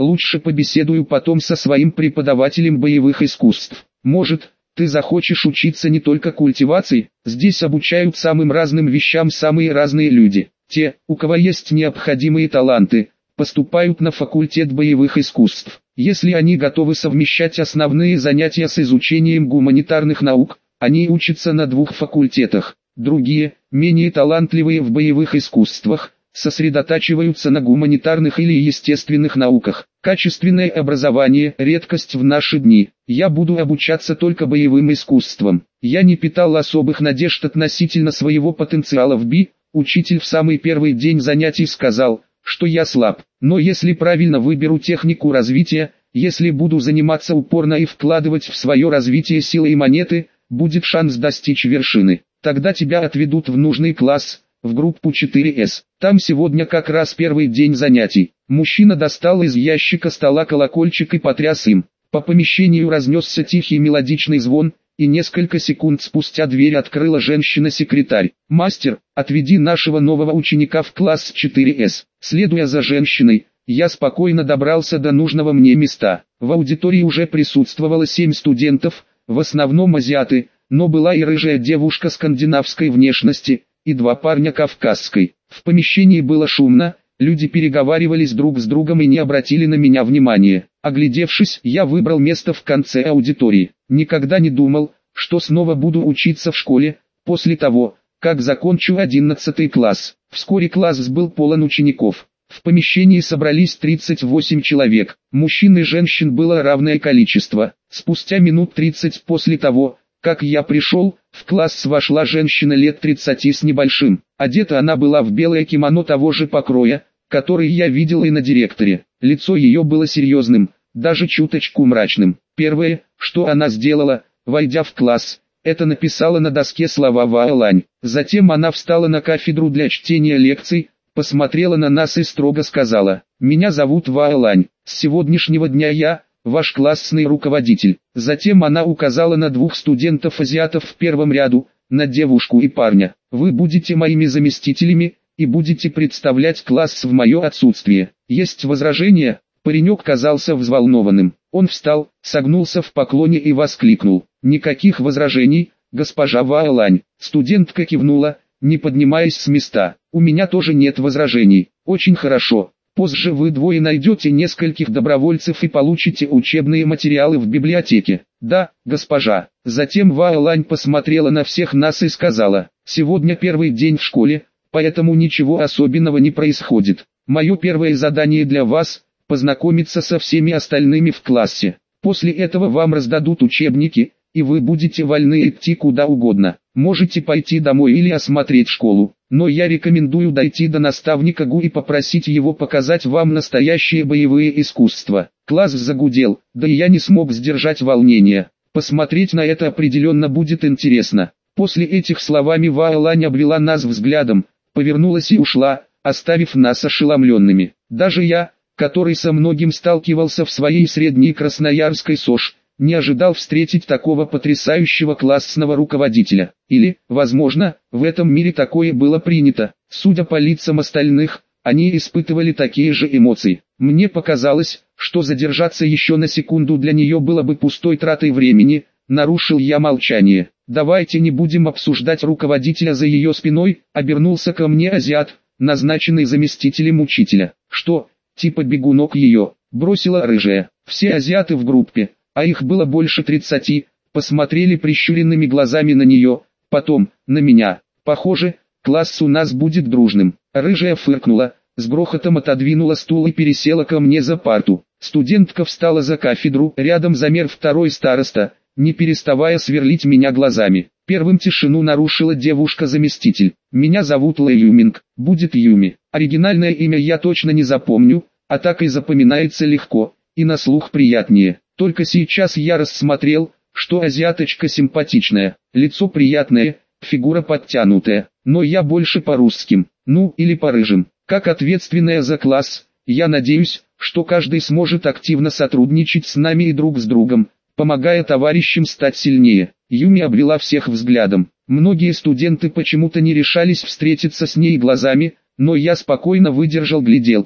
лучше побеседую потом со своим преподавателем боевых искусств. Может, ты захочешь учиться не только культивации, здесь обучают самым разным вещам самые разные люди. Те, у кого есть необходимые таланты, поступают на факультет боевых искусств. Если они готовы совмещать основные занятия с изучением гуманитарных наук, они учатся на двух факультетах. Другие, менее талантливые в боевых искусствах, сосредотачиваются на гуманитарных или естественных науках. Качественное образование – редкость в наши дни. Я буду обучаться только боевым искусствам. Я не питал особых надежд относительно своего потенциала в би. Учитель в самый первый день занятий сказал, что я слаб. Но если правильно выберу технику развития, если буду заниматься упорно и вкладывать в свое развитие силы и монеты, будет шанс достичь вершины. Тогда тебя отведут в нужный класс, в группу четыре эс. Там сегодня как раз первый день занятий. Мужчина достал из ящика стола колокольчик и потряс им. По помещению разнесся тихий мелодичный звон, и несколько секунд спустя дверь открыла женщина-секретарь. «Мастер, отведи нашего нового ученика в класс четыре эс». Следуя за женщиной, я спокойно добрался до нужного мне места. В аудитории уже присутствовало семь студентов, в основном азиаты, но была и рыжая девушка скандинавской внешности, и два парня кавказской. В помещении было шумно, люди переговаривались друг с другом и не обратили на меня внимания. Оглядевшись, я выбрал место в конце аудитории. Никогда не думал, что снова буду учиться в школе, после того, как закончу одиннадцатый класс. Вскоре класс был полон учеников. В помещении собрались тридцать восемь человек. Мужчин и женщин было равное количество. Спустя минут тридцать после того, как я пришел, в класс вошла женщина лет тридцати с небольшим. Одета она была в белое кимоно того же покроя, который я видел и на директоре. Лицо ее было серьезным, даже чуточку мрачным. Первое, что она сделала, войдя в класс, это написала на доске слова «Ваолань». Затем она встала на кафедру для чтения лекций, посмотрела на нас и строго сказала: «Меня зовут Ваолань, с сегодняшнего дня я ваш классный руководитель». Затем она указала на двух студентов-азиатов в первом ряду, на девушку и парня. «Вы будете моими заместителями и будете представлять класс в мое отсутствие. Есть возражения?» Паренек казался взволнованным. Он встал, согнулся в поклоне и воскликнул: «Никаких возражений, госпожа Ваолань». Студентка кивнула, не поднимаясь с места. «У меня тоже нет возражений». «Очень хорошо. Позже вы двое найдете нескольких добровольцев и получите учебные материалы в библиотеке». «Да, госпожа». Затем Ваолань посмотрела на всех нас и сказала: «Сегодня первый день в школе, поэтому ничего особенного не происходит. Мое первое задание для вас – познакомиться со всеми остальными в классе. После этого вам раздадут учебники, и вы будете вольны идти куда угодно. Можете пойти домой или осмотреть школу, но я рекомендую дойти до наставника Гу и попросить его показать вам настоящие боевые искусства». Класс загудел, да и я не смог сдержать волнение. Посмотреть на это определенно будет интересно. После этих словами Ваолань обвела нас взглядом, повернулась и ушла, оставив нас ошеломленными. Даже я, который со многим сталкивался в своей средней красноярской СОЖ, не ожидал встретить такого потрясающего классного руководителя. Или, возможно, в этом мире такое было принято. Судя по лицам остальных, они испытывали такие же эмоции. Мне показалось, что задержаться еще на секунду для нее было бы пустой тратой времени. Нарушил я молчание. «Давайте не будем обсуждать руководителя за ее спиной», — обернулся ко мне азиат, назначенный заместителем учителя. «Что, типа бегунок ее?» — бросила рыжая. Все азиаты в группе, а их было больше тридцати, посмотрели прищуренными глазами на нее, потом на меня. «Похоже, класс у нас будет дружным». Рыжая фыркнула, с грохотом отодвинула стул и пересела ко мне за парту. Студентка встала за кафедру, рядом замер второй староста, не переставая сверлить меня глазами. Первым тишину нарушила девушка-заместитель. «Меня зовут Лэй Юминг, будет Юми. Оригинальное имя я точно не запомню, а так и запоминается легко, и на слух приятнее. Только сейчас я рассмотрел, что азиаточка симпатичная, лицо приятное, фигура подтянутая, но я больше по русским, ну или по рыжим. Как ответственная за класс, я надеюсь, что каждый сможет активно сотрудничать с нами и друг с другом, помогая товарищам стать сильнее». Юми обвела всех взглядом. Многие студенты почему-то не решались встретиться с ней глазами, но я спокойно выдержал гляделки.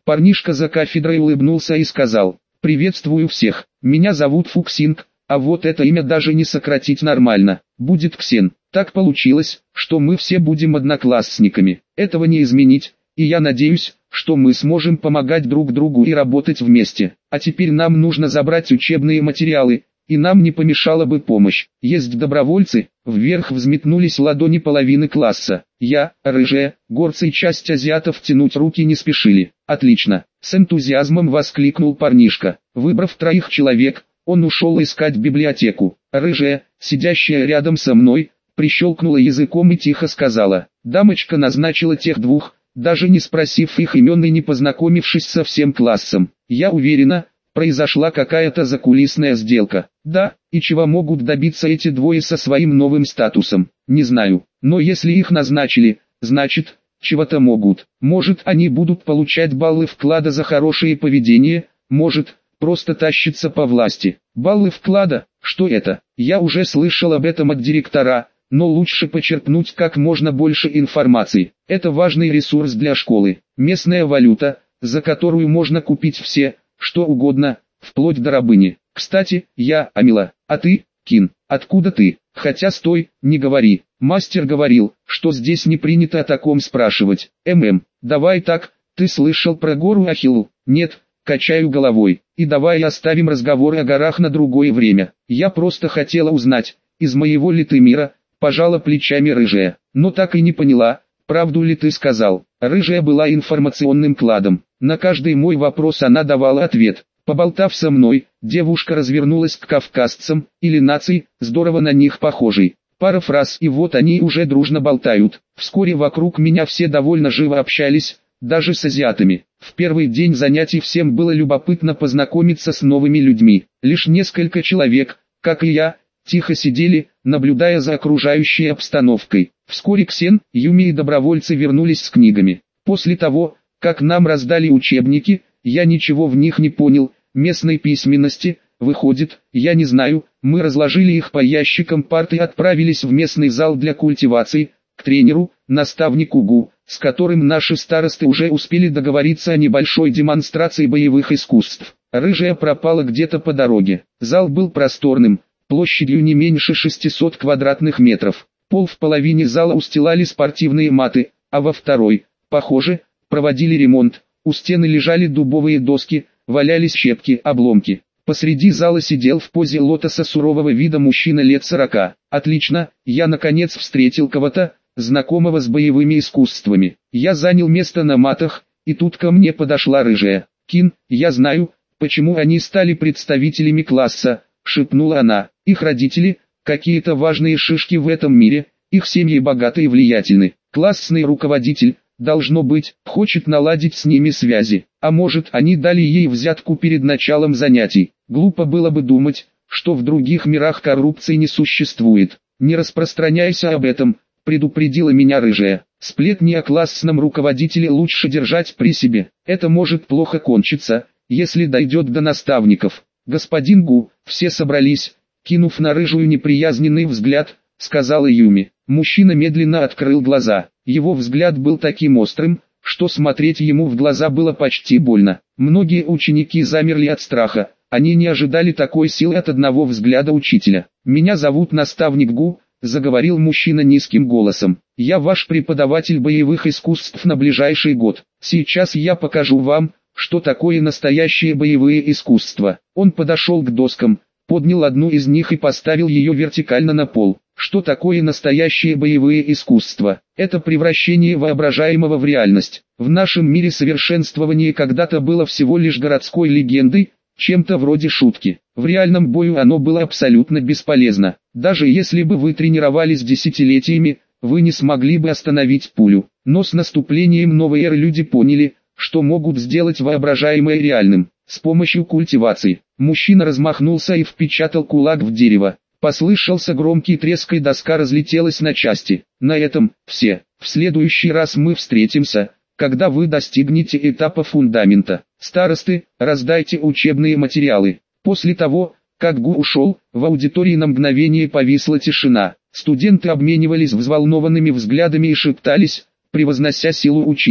Парнишка за кафедрой улыбнулся и сказал: «Приветствую всех, меня зовут Фуксинг, а вот это имя даже не сократить нормально, будет Ксен». Так получилось, что мы все будем одноклассниками, этого не изменить, и я надеюсь, что мы сможем помогать друг другу и работать вместе. А теперь нам нужно забрать учебные материалы, и нам не помешала бы помощь. Есть добровольцы? Вверх взметнулись ладони половины класса. Я, рыжая, горцы и часть азиатов тянуть руки не спешили. Отлично, с энтузиазмом воскликнул парнишка. Выбрав троих человек, он ушел искать библиотеку. Рыжая, сидящая рядом со мной, прищелкнула языком и тихо сказала: «Дамочка назначила тех двух, даже не спросив их имен и не познакомившись со всем классом. Я уверена, произошла какая-то закулисная сделка. Да, и чего могут добиться эти двое со своим новым статусом, не знаю. Но если их назначили, значит, чего-то могут. Может, они будут получать баллы вклада за хорошее поведение, может, просто тащиться по власти. Баллы вклада, что это? Я уже слышал об этом от директора, но лучше почерпнуть как можно больше информации. Это важный ресурс для школы. Местная валюта, за которую можно купить все, что угодно, вплоть до рабыни. Кстати, я Амила, а ты, Кин, откуда ты? Хотя стой, не говори. Мастер говорил, что здесь не принято о таком спрашивать. ММ, давай так, ты слышал про гору Ахиллу? Нет, качаю головой. И давай оставим разговоры о горах на другое время. Я просто хотела узнать, из моего ли ты мира, пожала плечами рыжая. Но так и не поняла, правду ли ты сказал. Рыжая была информационным кладом. На каждый мой вопрос она давала ответ. Поболтав со мной, девушка развернулась к кавказцам, или нации, здорово на них похожей. Пара фраз, и вот они уже дружно болтают. Вскоре вокруг меня все довольно живо общались, даже с азиатами. В первый день занятий всем было любопытно познакомиться с новыми людьми. Лишь несколько человек, как и я, тихо сидели, наблюдая за окружающей обстановкой. Вскоре Ксен, Юми и добровольцы вернулись с книгами. После того, как нам раздали учебники, я ничего в них не понял, местной письменности, выходит, я не знаю, мы разложили их по ящикам парт и отправились в местный зал для культивации, к тренеру, наставнику ГУ, с которым наши старосты уже успели договориться о небольшой демонстрации боевых искусств. Рыжая пропала где-то по дороге. Зал был просторным, площадью не меньше шестисот квадратных метров. Пол в половине зала устилали спортивные маты, а во второй, похоже, проводили ремонт. У стены лежали дубовые доски, валялись щепки, обломки. Посреди зала сидел в позе лотоса сурового вида мужчина лет сорока. Отлично, я наконец встретил кого-то, знакомого с боевыми искусствами. Я занял место на матах, и тут ко мне подошла рыжая. «Кин, я знаю, почему они стали представителями класса», — шепнула она. «Их родители, какие-то важные шишки в этом мире, их семьи богаты и влиятельны. Классный руководитель, должно быть, хочет наладить с ними связи. А может, они дали ей взятку перед началом занятий. Глупо было бы думать, что в других мирах коррупции не существует. Не распространяйся об этом», — предупредила меня рыжая. «Сплетни о классном руководителе лучше держать при себе. Это может плохо кончиться, если дойдет до наставников». «Господин Гу, все собрались», — кинув на рыжую неприязненный взгляд, сказала Юми. Мужчина медленно открыл глаза. Его взгляд был таким острым, что смотреть ему в глаза было почти больно. Многие ученики замерли от страха. Они не ожидали такой силы от одного взгляда учителя. «Меня зовут наставник Гу», — заговорил мужчина низким голосом. «Я ваш преподаватель боевых искусств на ближайший год. Сейчас я покажу вам, что такое настоящие боевые искусства». Он подошел к доскам, поднял одну из них и поставил ее вертикально на пол. Что такое настоящие боевые искусства? Это превращение воображаемого в реальность. В нашем мире совершенствование когда-то было всего лишь городской легендой, чем-то вроде шутки. В реальном бою оно было абсолютно бесполезно. Даже если бы вы тренировались десятилетиями, вы не смогли бы остановить пулю. Но с наступлением новой эры люди поняли, что могут сделать воображаемое реальным. С помощью культивации. Мужчина размахнулся и впечатал кулак в дерево. Послышался громкий треск, и доска разлетелась на части. На этом все. В следующий раз мы встретимся, когда вы достигнете этапа фундамента. Старосты, раздайте учебные материалы. После того, как Гу ушел, в аудитории на мгновение повисла тишина. Студенты обменивались взволнованными взглядами и шептались, превознося силу учителя.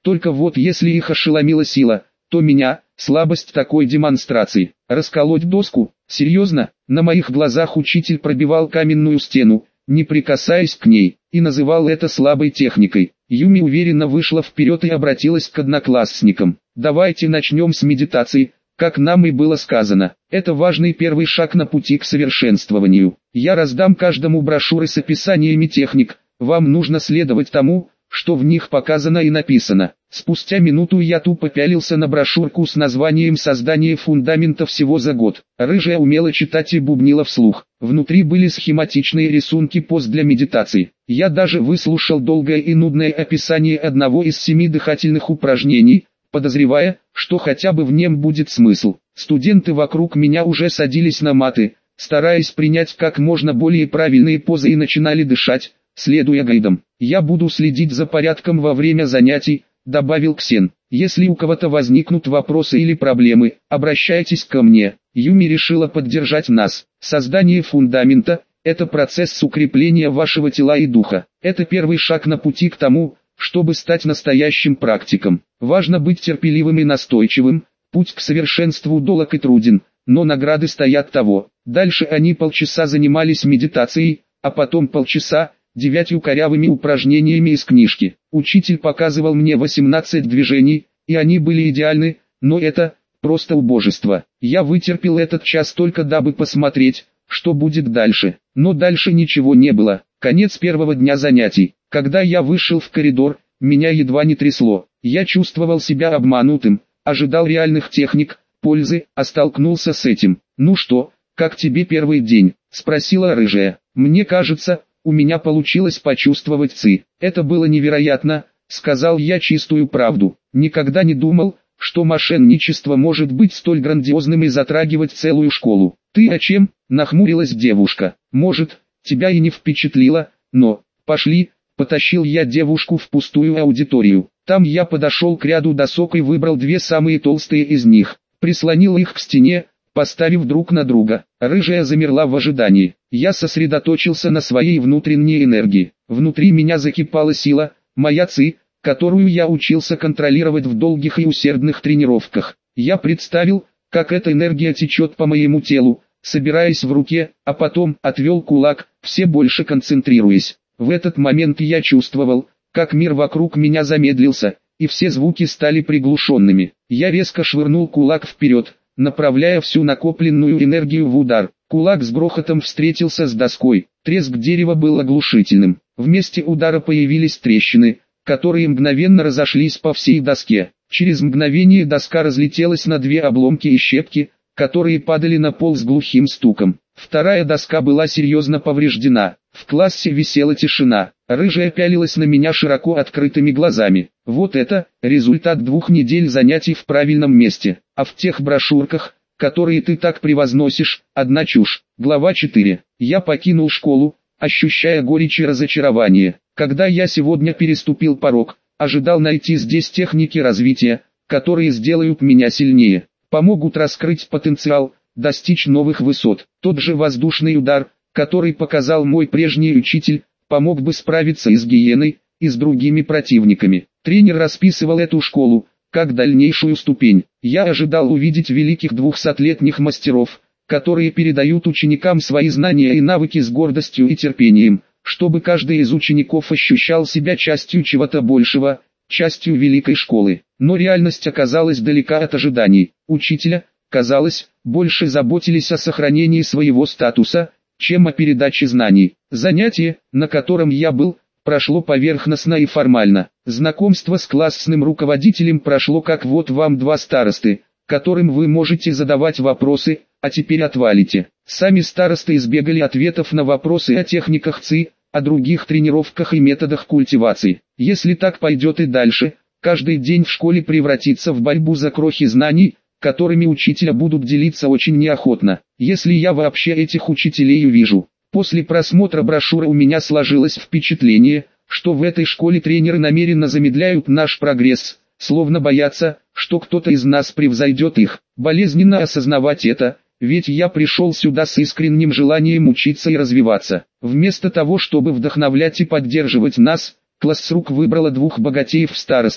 Только вот если их ошеломила сила, то меня – слабость такой демонстрации. Расколоть доску? Серьезно? На моих глазах учитель пробивал каменную стену, не прикасаясь к ней, и называл это слабой техникой. Юми уверенно вышла вперед и обратилась к одноклассникам. «Давайте начнем с медитации, как нам и было сказано. Это важный первый шаг на пути к совершенствованию. Я раздам каждому брошюры с описаниями техник, вам нужно следовать тому, что в них показано и написано». Спустя минуту я тупо пялился на брошюрку с названием «Создание фундамента всего за год». Рыжая умела читать и бубнила вслух. Внутри были схематичные рисунки поз для медитации. Я даже выслушал долгое и нудное описание одного из семи дыхательных упражнений, подозревая, что хотя бы в нем будет смысл. Студенты вокруг меня уже садились на маты, стараясь принять как можно более правильные позы и начинали дышать, следуя гайдам. «Я буду следить за порядком во время занятий», — добавил Ксен. «Если у кого-то возникнут вопросы или проблемы, обращайтесь ко мне». Юми решила поддержать нас. Создание фундамента – это процесс укрепления вашего тела и духа. Это первый шаг на пути к тому, чтобы стать настоящим практиком. Важно быть терпеливым и настойчивым, путь к совершенству долг и труден, но награды стоят того. Дальше они полчаса занимались медитацией, а потом полчаса – девятью корявыми упражнениями из книжки. Учитель показывал мне восемнадцать движений, и они были идеальны, но это просто убожество. Я вытерпел этот час только дабы посмотреть, что будет дальше. Но дальше ничего не было. Конец первого дня занятий. Когда я вышел в коридор, меня едва не трясло. Я чувствовал себя обманутым, ожидал реальных техник, пользы, а столкнулся с этим. «Ну что, как тебе первый день?» – спросила рыжая. «Мне кажется, у меня получилось почувствовать ци. Это было невероятно», — сказал я чистую правду. «Никогда не думал, что мошенничество может быть столь грандиозным и затрагивать целую школу». «Ты о чем?» — нахмурилась девушка. «Может, тебя и не впечатлило, но...» «Пошли», — потащил я девушку в пустую аудиторию. Там я подошел к ряду досок и выбрал две самые толстые из них, прислонил их к стене, поставив друг на друга. Рыжая замерла в ожидании. Я сосредоточился на своей внутренней энергии. Внутри меня закипала сила, моя ци, которую я учился контролировать в долгих и усердных тренировках. Я представил, как эта энергия течет по моему телу, собираясь в руке, а потом отвел кулак, все больше концентрируясь. В этот момент я чувствовал, как мир вокруг меня замедлился, и все звуки стали приглушенными. Я резко швырнул кулак вперед, направляя всю накопленную энергию в удар. Кулак с грохотом встретился с доской, треск дерева был оглушительным. В месте удара появились трещины, которые мгновенно разошлись по всей доске. Через мгновение доска разлетелась на две обломки и щепки, которые падали на пол с глухим стуком. Вторая доска была серьезно повреждена. В классе висела тишина. Рыжая пялилась на меня широко открытыми глазами. Вот это результат двух недель занятий в правильном месте. А в тех брошюрках, которые ты так превозносишь, одна чушь. Глава четыре. Я покинул школу, ощущая горечь и разочарование. Когда я сегодня переступил порог, ожидал найти здесь техники развития, которые сделают меня сильнее, помогут раскрыть потенциал, достичь новых высот. Тот же воздушный удар, который показал мой прежний учитель, помог бы справиться и с гиеной, и с другими противниками. Тренер расписывал эту школу как дальнейшую ступень. Я ожидал увидеть великих двухсотлетних мастеров, которые передают ученикам свои знания и навыки с гордостью и терпением, чтобы каждый из учеников ощущал себя частью чего-то большего, частью великой школы. Но реальность оказалась далека от ожиданий. Учителя, казалось, больше заботились о сохранении своего статуса, чем о передаче знаний. Занятие, на котором я был, прошло поверхностно и формально. Знакомство с классным руководителем прошло как вот вам два старосты, которым вы можете задавать вопросы, а теперь отвалите. Сами старосты избегали ответов на вопросы о техниках ци, о других тренировках и методах культивации. Если так пойдет и дальше, каждый день в школе превратится в борьбу за крохи знаний, которыми учителя будут делиться очень неохотно, если я вообще этих учителей увижу. После просмотра брошюры у меня сложилось впечатление, что в этой школе тренеры намеренно замедляют наш прогресс, словно боятся, что кто-то из нас превзойдет их. Болезненно осознавать это, ведь я пришел сюда с искренним желанием учиться и развиваться. Вместо того, чтобы вдохновлять и поддерживать нас, классрук выбрала двух богатеев в старосты,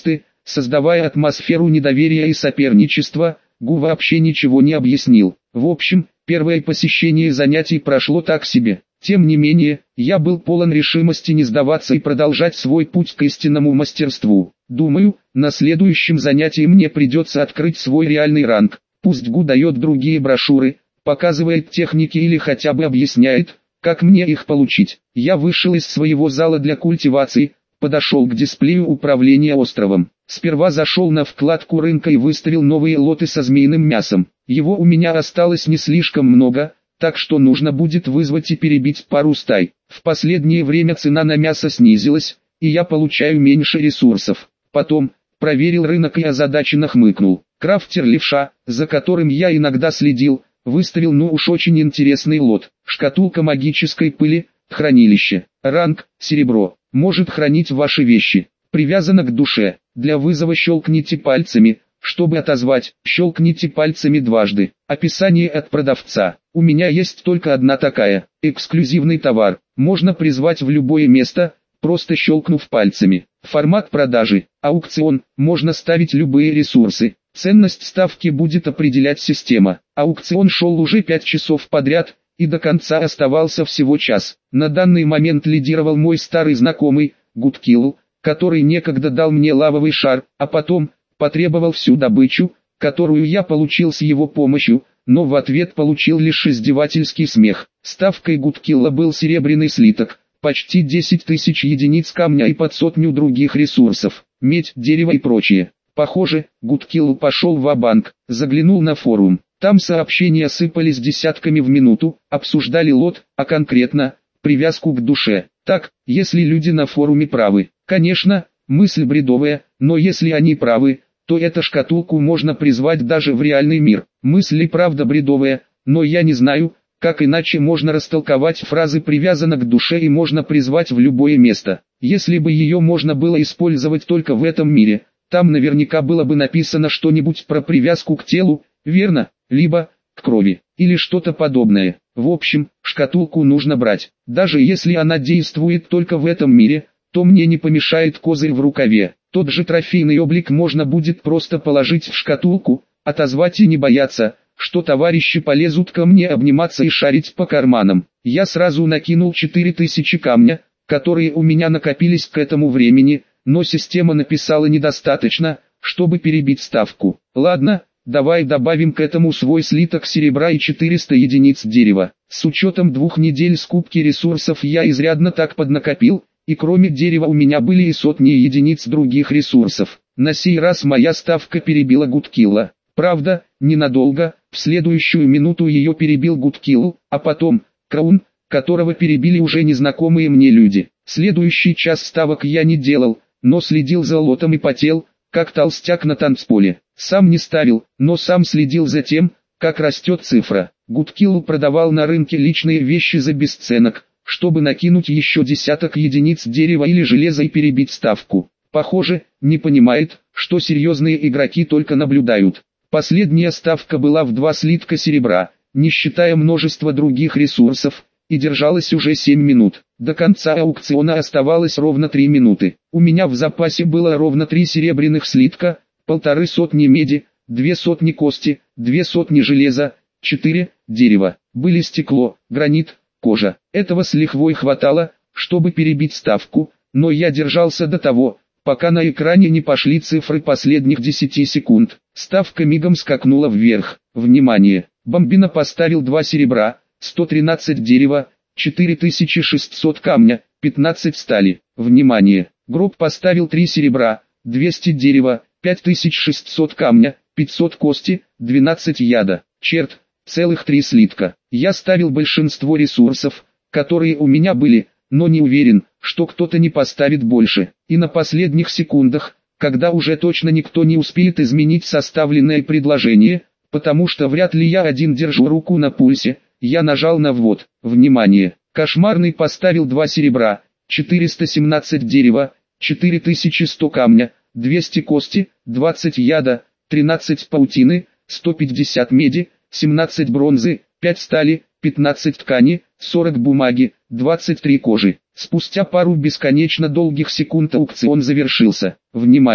создавая атмосферу недоверия и соперничества. Гу вообще ничего не объяснил. В общем, первое посещение занятий прошло так себе. Тем не менее, я был полон решимости не сдаваться и продолжать свой путь к истинному мастерству. Думаю, на следующем занятии мне придется открыть свой реальный ранг. Пусть Гу дает другие брошюры, показывает техники или хотя бы объясняет, как мне их получить. Я вышел из своего зала для культивации, подошел к дисплею управления островом. Сперва зашел на вкладку рынка и выставил новые лоты со змеиным мясом. Его у меня осталось не слишком много, так что нужно будет вызвать и перебить пару стай. В последнее время цена на мясо снизилась, и я получаю меньше ресурсов. Потом, проверил рынок и озадаченно хмыкнул. Крафтер левша, за которым я иногда следил, выставил ну уж очень интересный лот. Шкатулка магической пыли, хранилище. Ранг, серебро. Может хранить ваши вещи. Привязано к душе. Для вызова щелкните пальцами, чтобы отозвать, щелкните пальцами дважды. Описание от продавца. У меня есть только одна такая. Эксклюзивный товар. Можно призвать в любое место, просто щелкнув пальцами. Формат продажи. Аукцион. Можно ставить любые ресурсы. Ценность ставки будет определять система. Аукцион шел уже пять часов подряд, и до конца оставался всего час. На данный момент лидировал мой старый знакомый, Гудкилл, который некогда дал мне лавовый шар, а потом потребовал всю добычу, которую я получил с его помощью, но в ответ получил лишь издевательский смех. Ставкой Гудкилла был серебряный слиток, почти десять тысяч единиц камня и под сотню других ресурсов, медь, дерево и прочее. Похоже, Гудкилл пошел ва-банк, заглянул на форум. Там сообщения сыпались десятками в минуту, обсуждали лот, а конкретно, привязку к душе. Так, если люди на форуме правы, конечно, мысль бредовая, но если они правы, то эту шкатулку можно призвать даже в реальный мир. Мысль и правда бредовая, но я не знаю, как иначе можно растолковать фразы «привязана к душе» и «можно призвать в любое место». Если бы ее можно было использовать только в этом мире, там наверняка было бы написано что-нибудь про привязку к телу, верно? Либо к крови, или что-то подобное. В общем, шкатулку нужно брать. Даже если она действует только в этом мире, то мне не помешает козырь в рукаве. Тот же трофейный облик можно будет просто положить в шкатулку, отозвать и не бояться, что товарищи полезут ко мне обниматься и шарить по карманам. Я сразу накинул четыре тысячи камня, которые у меня накопились к этому времени, но система написала недостаточно, чтобы перебить ставку. Ладно, давай добавим к этому свой слиток серебра и четыреста единиц дерева. С учетом двух недель скупки ресурсов я изрядно так поднакопил, и кроме дерева у меня были и сотни единиц других ресурсов. На сей раз моя ставка перебила Гудкилла. Правда, ненадолго, в следующую минуту ее перебил Гудкилл, а потом, Краун, которого перебили уже незнакомые мне люди. Следующий час ставок я не делал, но следил за лотом и потел, как толстяк на танцполе. Сам не ставил, но сам следил за тем, как растет цифра. Гудкилл продавал на рынке личные вещи за бесценок, чтобы накинуть еще десяток единиц дерева или железа и перебить ставку. Похоже, не понимает, что серьезные игроки только наблюдают. Последняя ставка была в два слитка серебра, не считая множества других ресурсов, и держалась уже семь минут. До конца аукциона оставалось ровно три минуты. У меня в запасе было ровно три серебряных слитка, полторы сотни меди, две сотни кости, две сотни железа, четыре дерева. Были стекло, гранит, кожа. Этого с лихвой хватало, чтобы перебить ставку, но я держался до того, пока на экране не пошли цифры последних десяти секунд. Ставка мигом скакнула вверх. Внимание! Бомбина поставил два серебра, сто тринадцать дерева, четыре тысячи шестьсот камня, пятнадцать стали. Внимание! Гроб поставил три серебра, двести дерева, пять тысяч шестьсот камня, пятьсот кости, двенадцать яда. Черт, целых три слитка. Я ставил большинство ресурсов, которые у меня были, но не уверен, что кто-то не поставит больше. И на последних секундах, когда уже точно никто не успеет изменить составленное предложение, потому что вряд ли я один держу руку на пульсе, я нажал на ввод. Внимание! Кошмарный поставил два серебра, четыреста семнадцать дерева, четыре тысячи сто камня, двести кости, двадцать яда, тринадцать паутины, сто пятьдесят меди, семнадцать бронзы, пять стали, пятнадцать ткани, сорок бумаги, двадцать три кожи. Спустя пару бесконечно долгих секунд аукцион завершился. Внимание!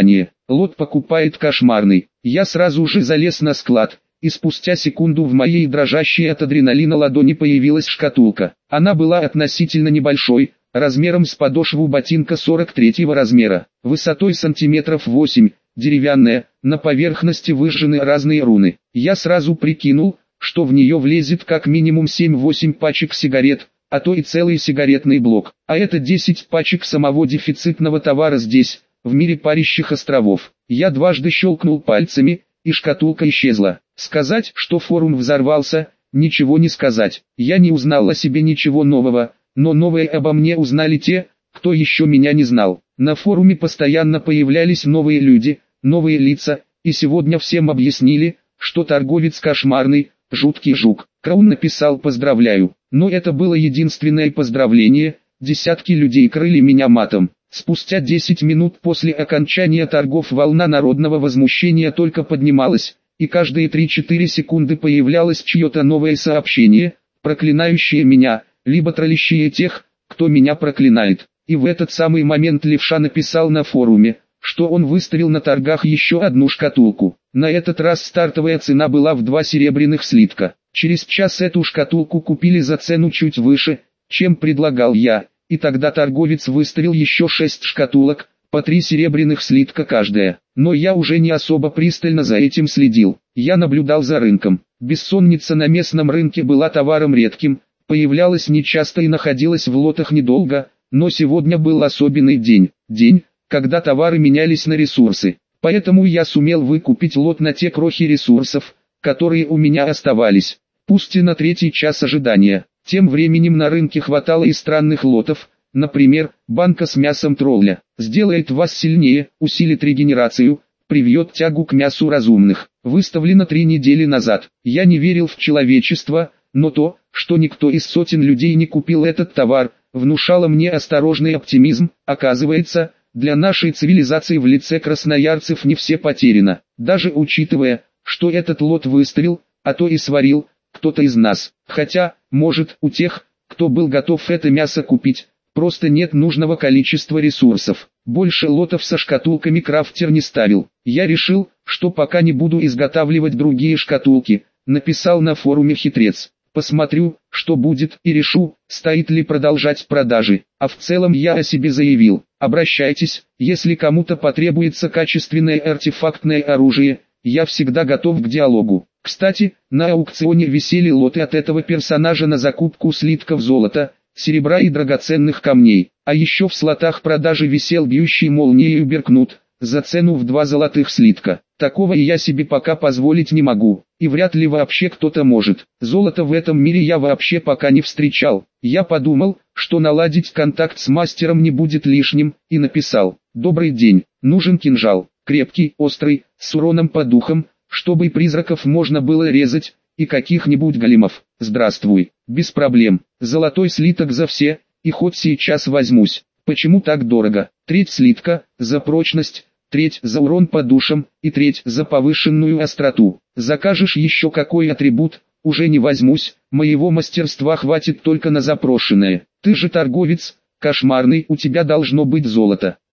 лот покупает кошмарный. Я сразу же залез на склад, и спустя секунду в моей дрожащей от адреналина ладони появилась шкатулка. Она была относительно небольшой, размером с подошву ботинка сорок третьего размера, высотой сантиметров восемь, деревянная, на поверхности выжжены разные руны. Я сразу прикинул, что в нее влезет как минимум семь-восемь пачек сигарет, а то и целый сигаретный блок. А это десять пачек самого дефицитного товара здесь, в мире парящих островов. Я дважды щелкнул пальцами, и шкатулка исчезла. Сказать, что форум взорвался, ничего не сказать. Я не узнал о себе ничего нового, но новое обо мне узнали те, кто еще меня не знал. На форуме постоянно появлялись новые люди, новые лица, и сегодня всем объяснили, что торговец кошмарный, жуткий жук. Краун написал «поздравляю», но это было единственное поздравление, десятки людей крыли меня матом. Спустя десять минут после окончания торгов волна народного возмущения только поднималась, и каждые три-четыре секунды появлялось чье-то новое сообщение, проклинающее меня, либо троллящее тех, кто меня проклинает. И в этот самый момент Левша написал на форуме, что он выставил на торгах еще одну шкатулку. На этот раз стартовая цена была в два серебряных слитка. Через час эту шкатулку купили за цену чуть выше, чем предлагал я, и тогда торговец выставил еще шесть шкатулок, по три серебряных слитка каждая. Но я уже не особо пристально за этим следил. Я наблюдал за рынком. Бессонница на местном рынке была товаром редким, появлялась нечасто и находилась в лотах недолго, но сегодня был особенный день. День, когда товары менялись на ресурсы. Поэтому я сумел выкупить лот на те крохи ресурсов, которые у меня оставались. Пусть и на третий час ожидания. Тем временем на рынке хватало и странных лотов, например, банка с мясом тролля. Сделает вас сильнее, усилит регенерацию, привьет тягу к мясу разумных. Выставлено три недели назад. Я не верил в человечество, но то, что никто из сотен людей не купил этот товар, внушало мне осторожный оптимизм. Оказывается, для нашей цивилизации в лице красноярцев не все потеряно. Даже учитывая, что этот лот выставил, а то и сварил, кто-то из нас. Хотя, может, у тех, кто был готов это мясо купить, просто нет нужного количества ресурсов. Больше лотов со шкатулками крафтер не ставил. Я решил, что пока не буду изготавливать другие шкатулки, написал на форуме хитрец. Посмотрю, что будет, и решу, стоит ли продолжать продажи. А в целом я о себе заявил: обращайтесь, если кому-то потребуется качественное артефактное оружие, я всегда готов к диалогу. Кстати, на аукционе висели лоты от этого персонажа на закупку слитков золота, серебра и драгоценных камней. А еще в слотах продажи висел бьющий молнией Беркнут, за цену в два золотых слитка. Такого и я себе пока позволить не могу, и вряд ли вообще кто-то может. Золото в этом мире я вообще пока не встречал. Я подумал, что наладить контакт с мастером не будет лишним, и написал: «Добрый день, нужен кинжал, крепкий, острый, с уроном по духам, чтобы и призраков можно было резать, и каких-нибудь големов. Здравствуй, без проблем, золотой слиток за все, и хоть сейчас возьмусь. Почему так дорого? Треть слитка, за прочность, треть за урон по душам, и треть за повышенную остроту. Закажешь еще какой атрибут, уже не возьмусь, моего мастерства хватит только на запрошенное. Ты же торговец, кошмарный, у тебя должно быть золото».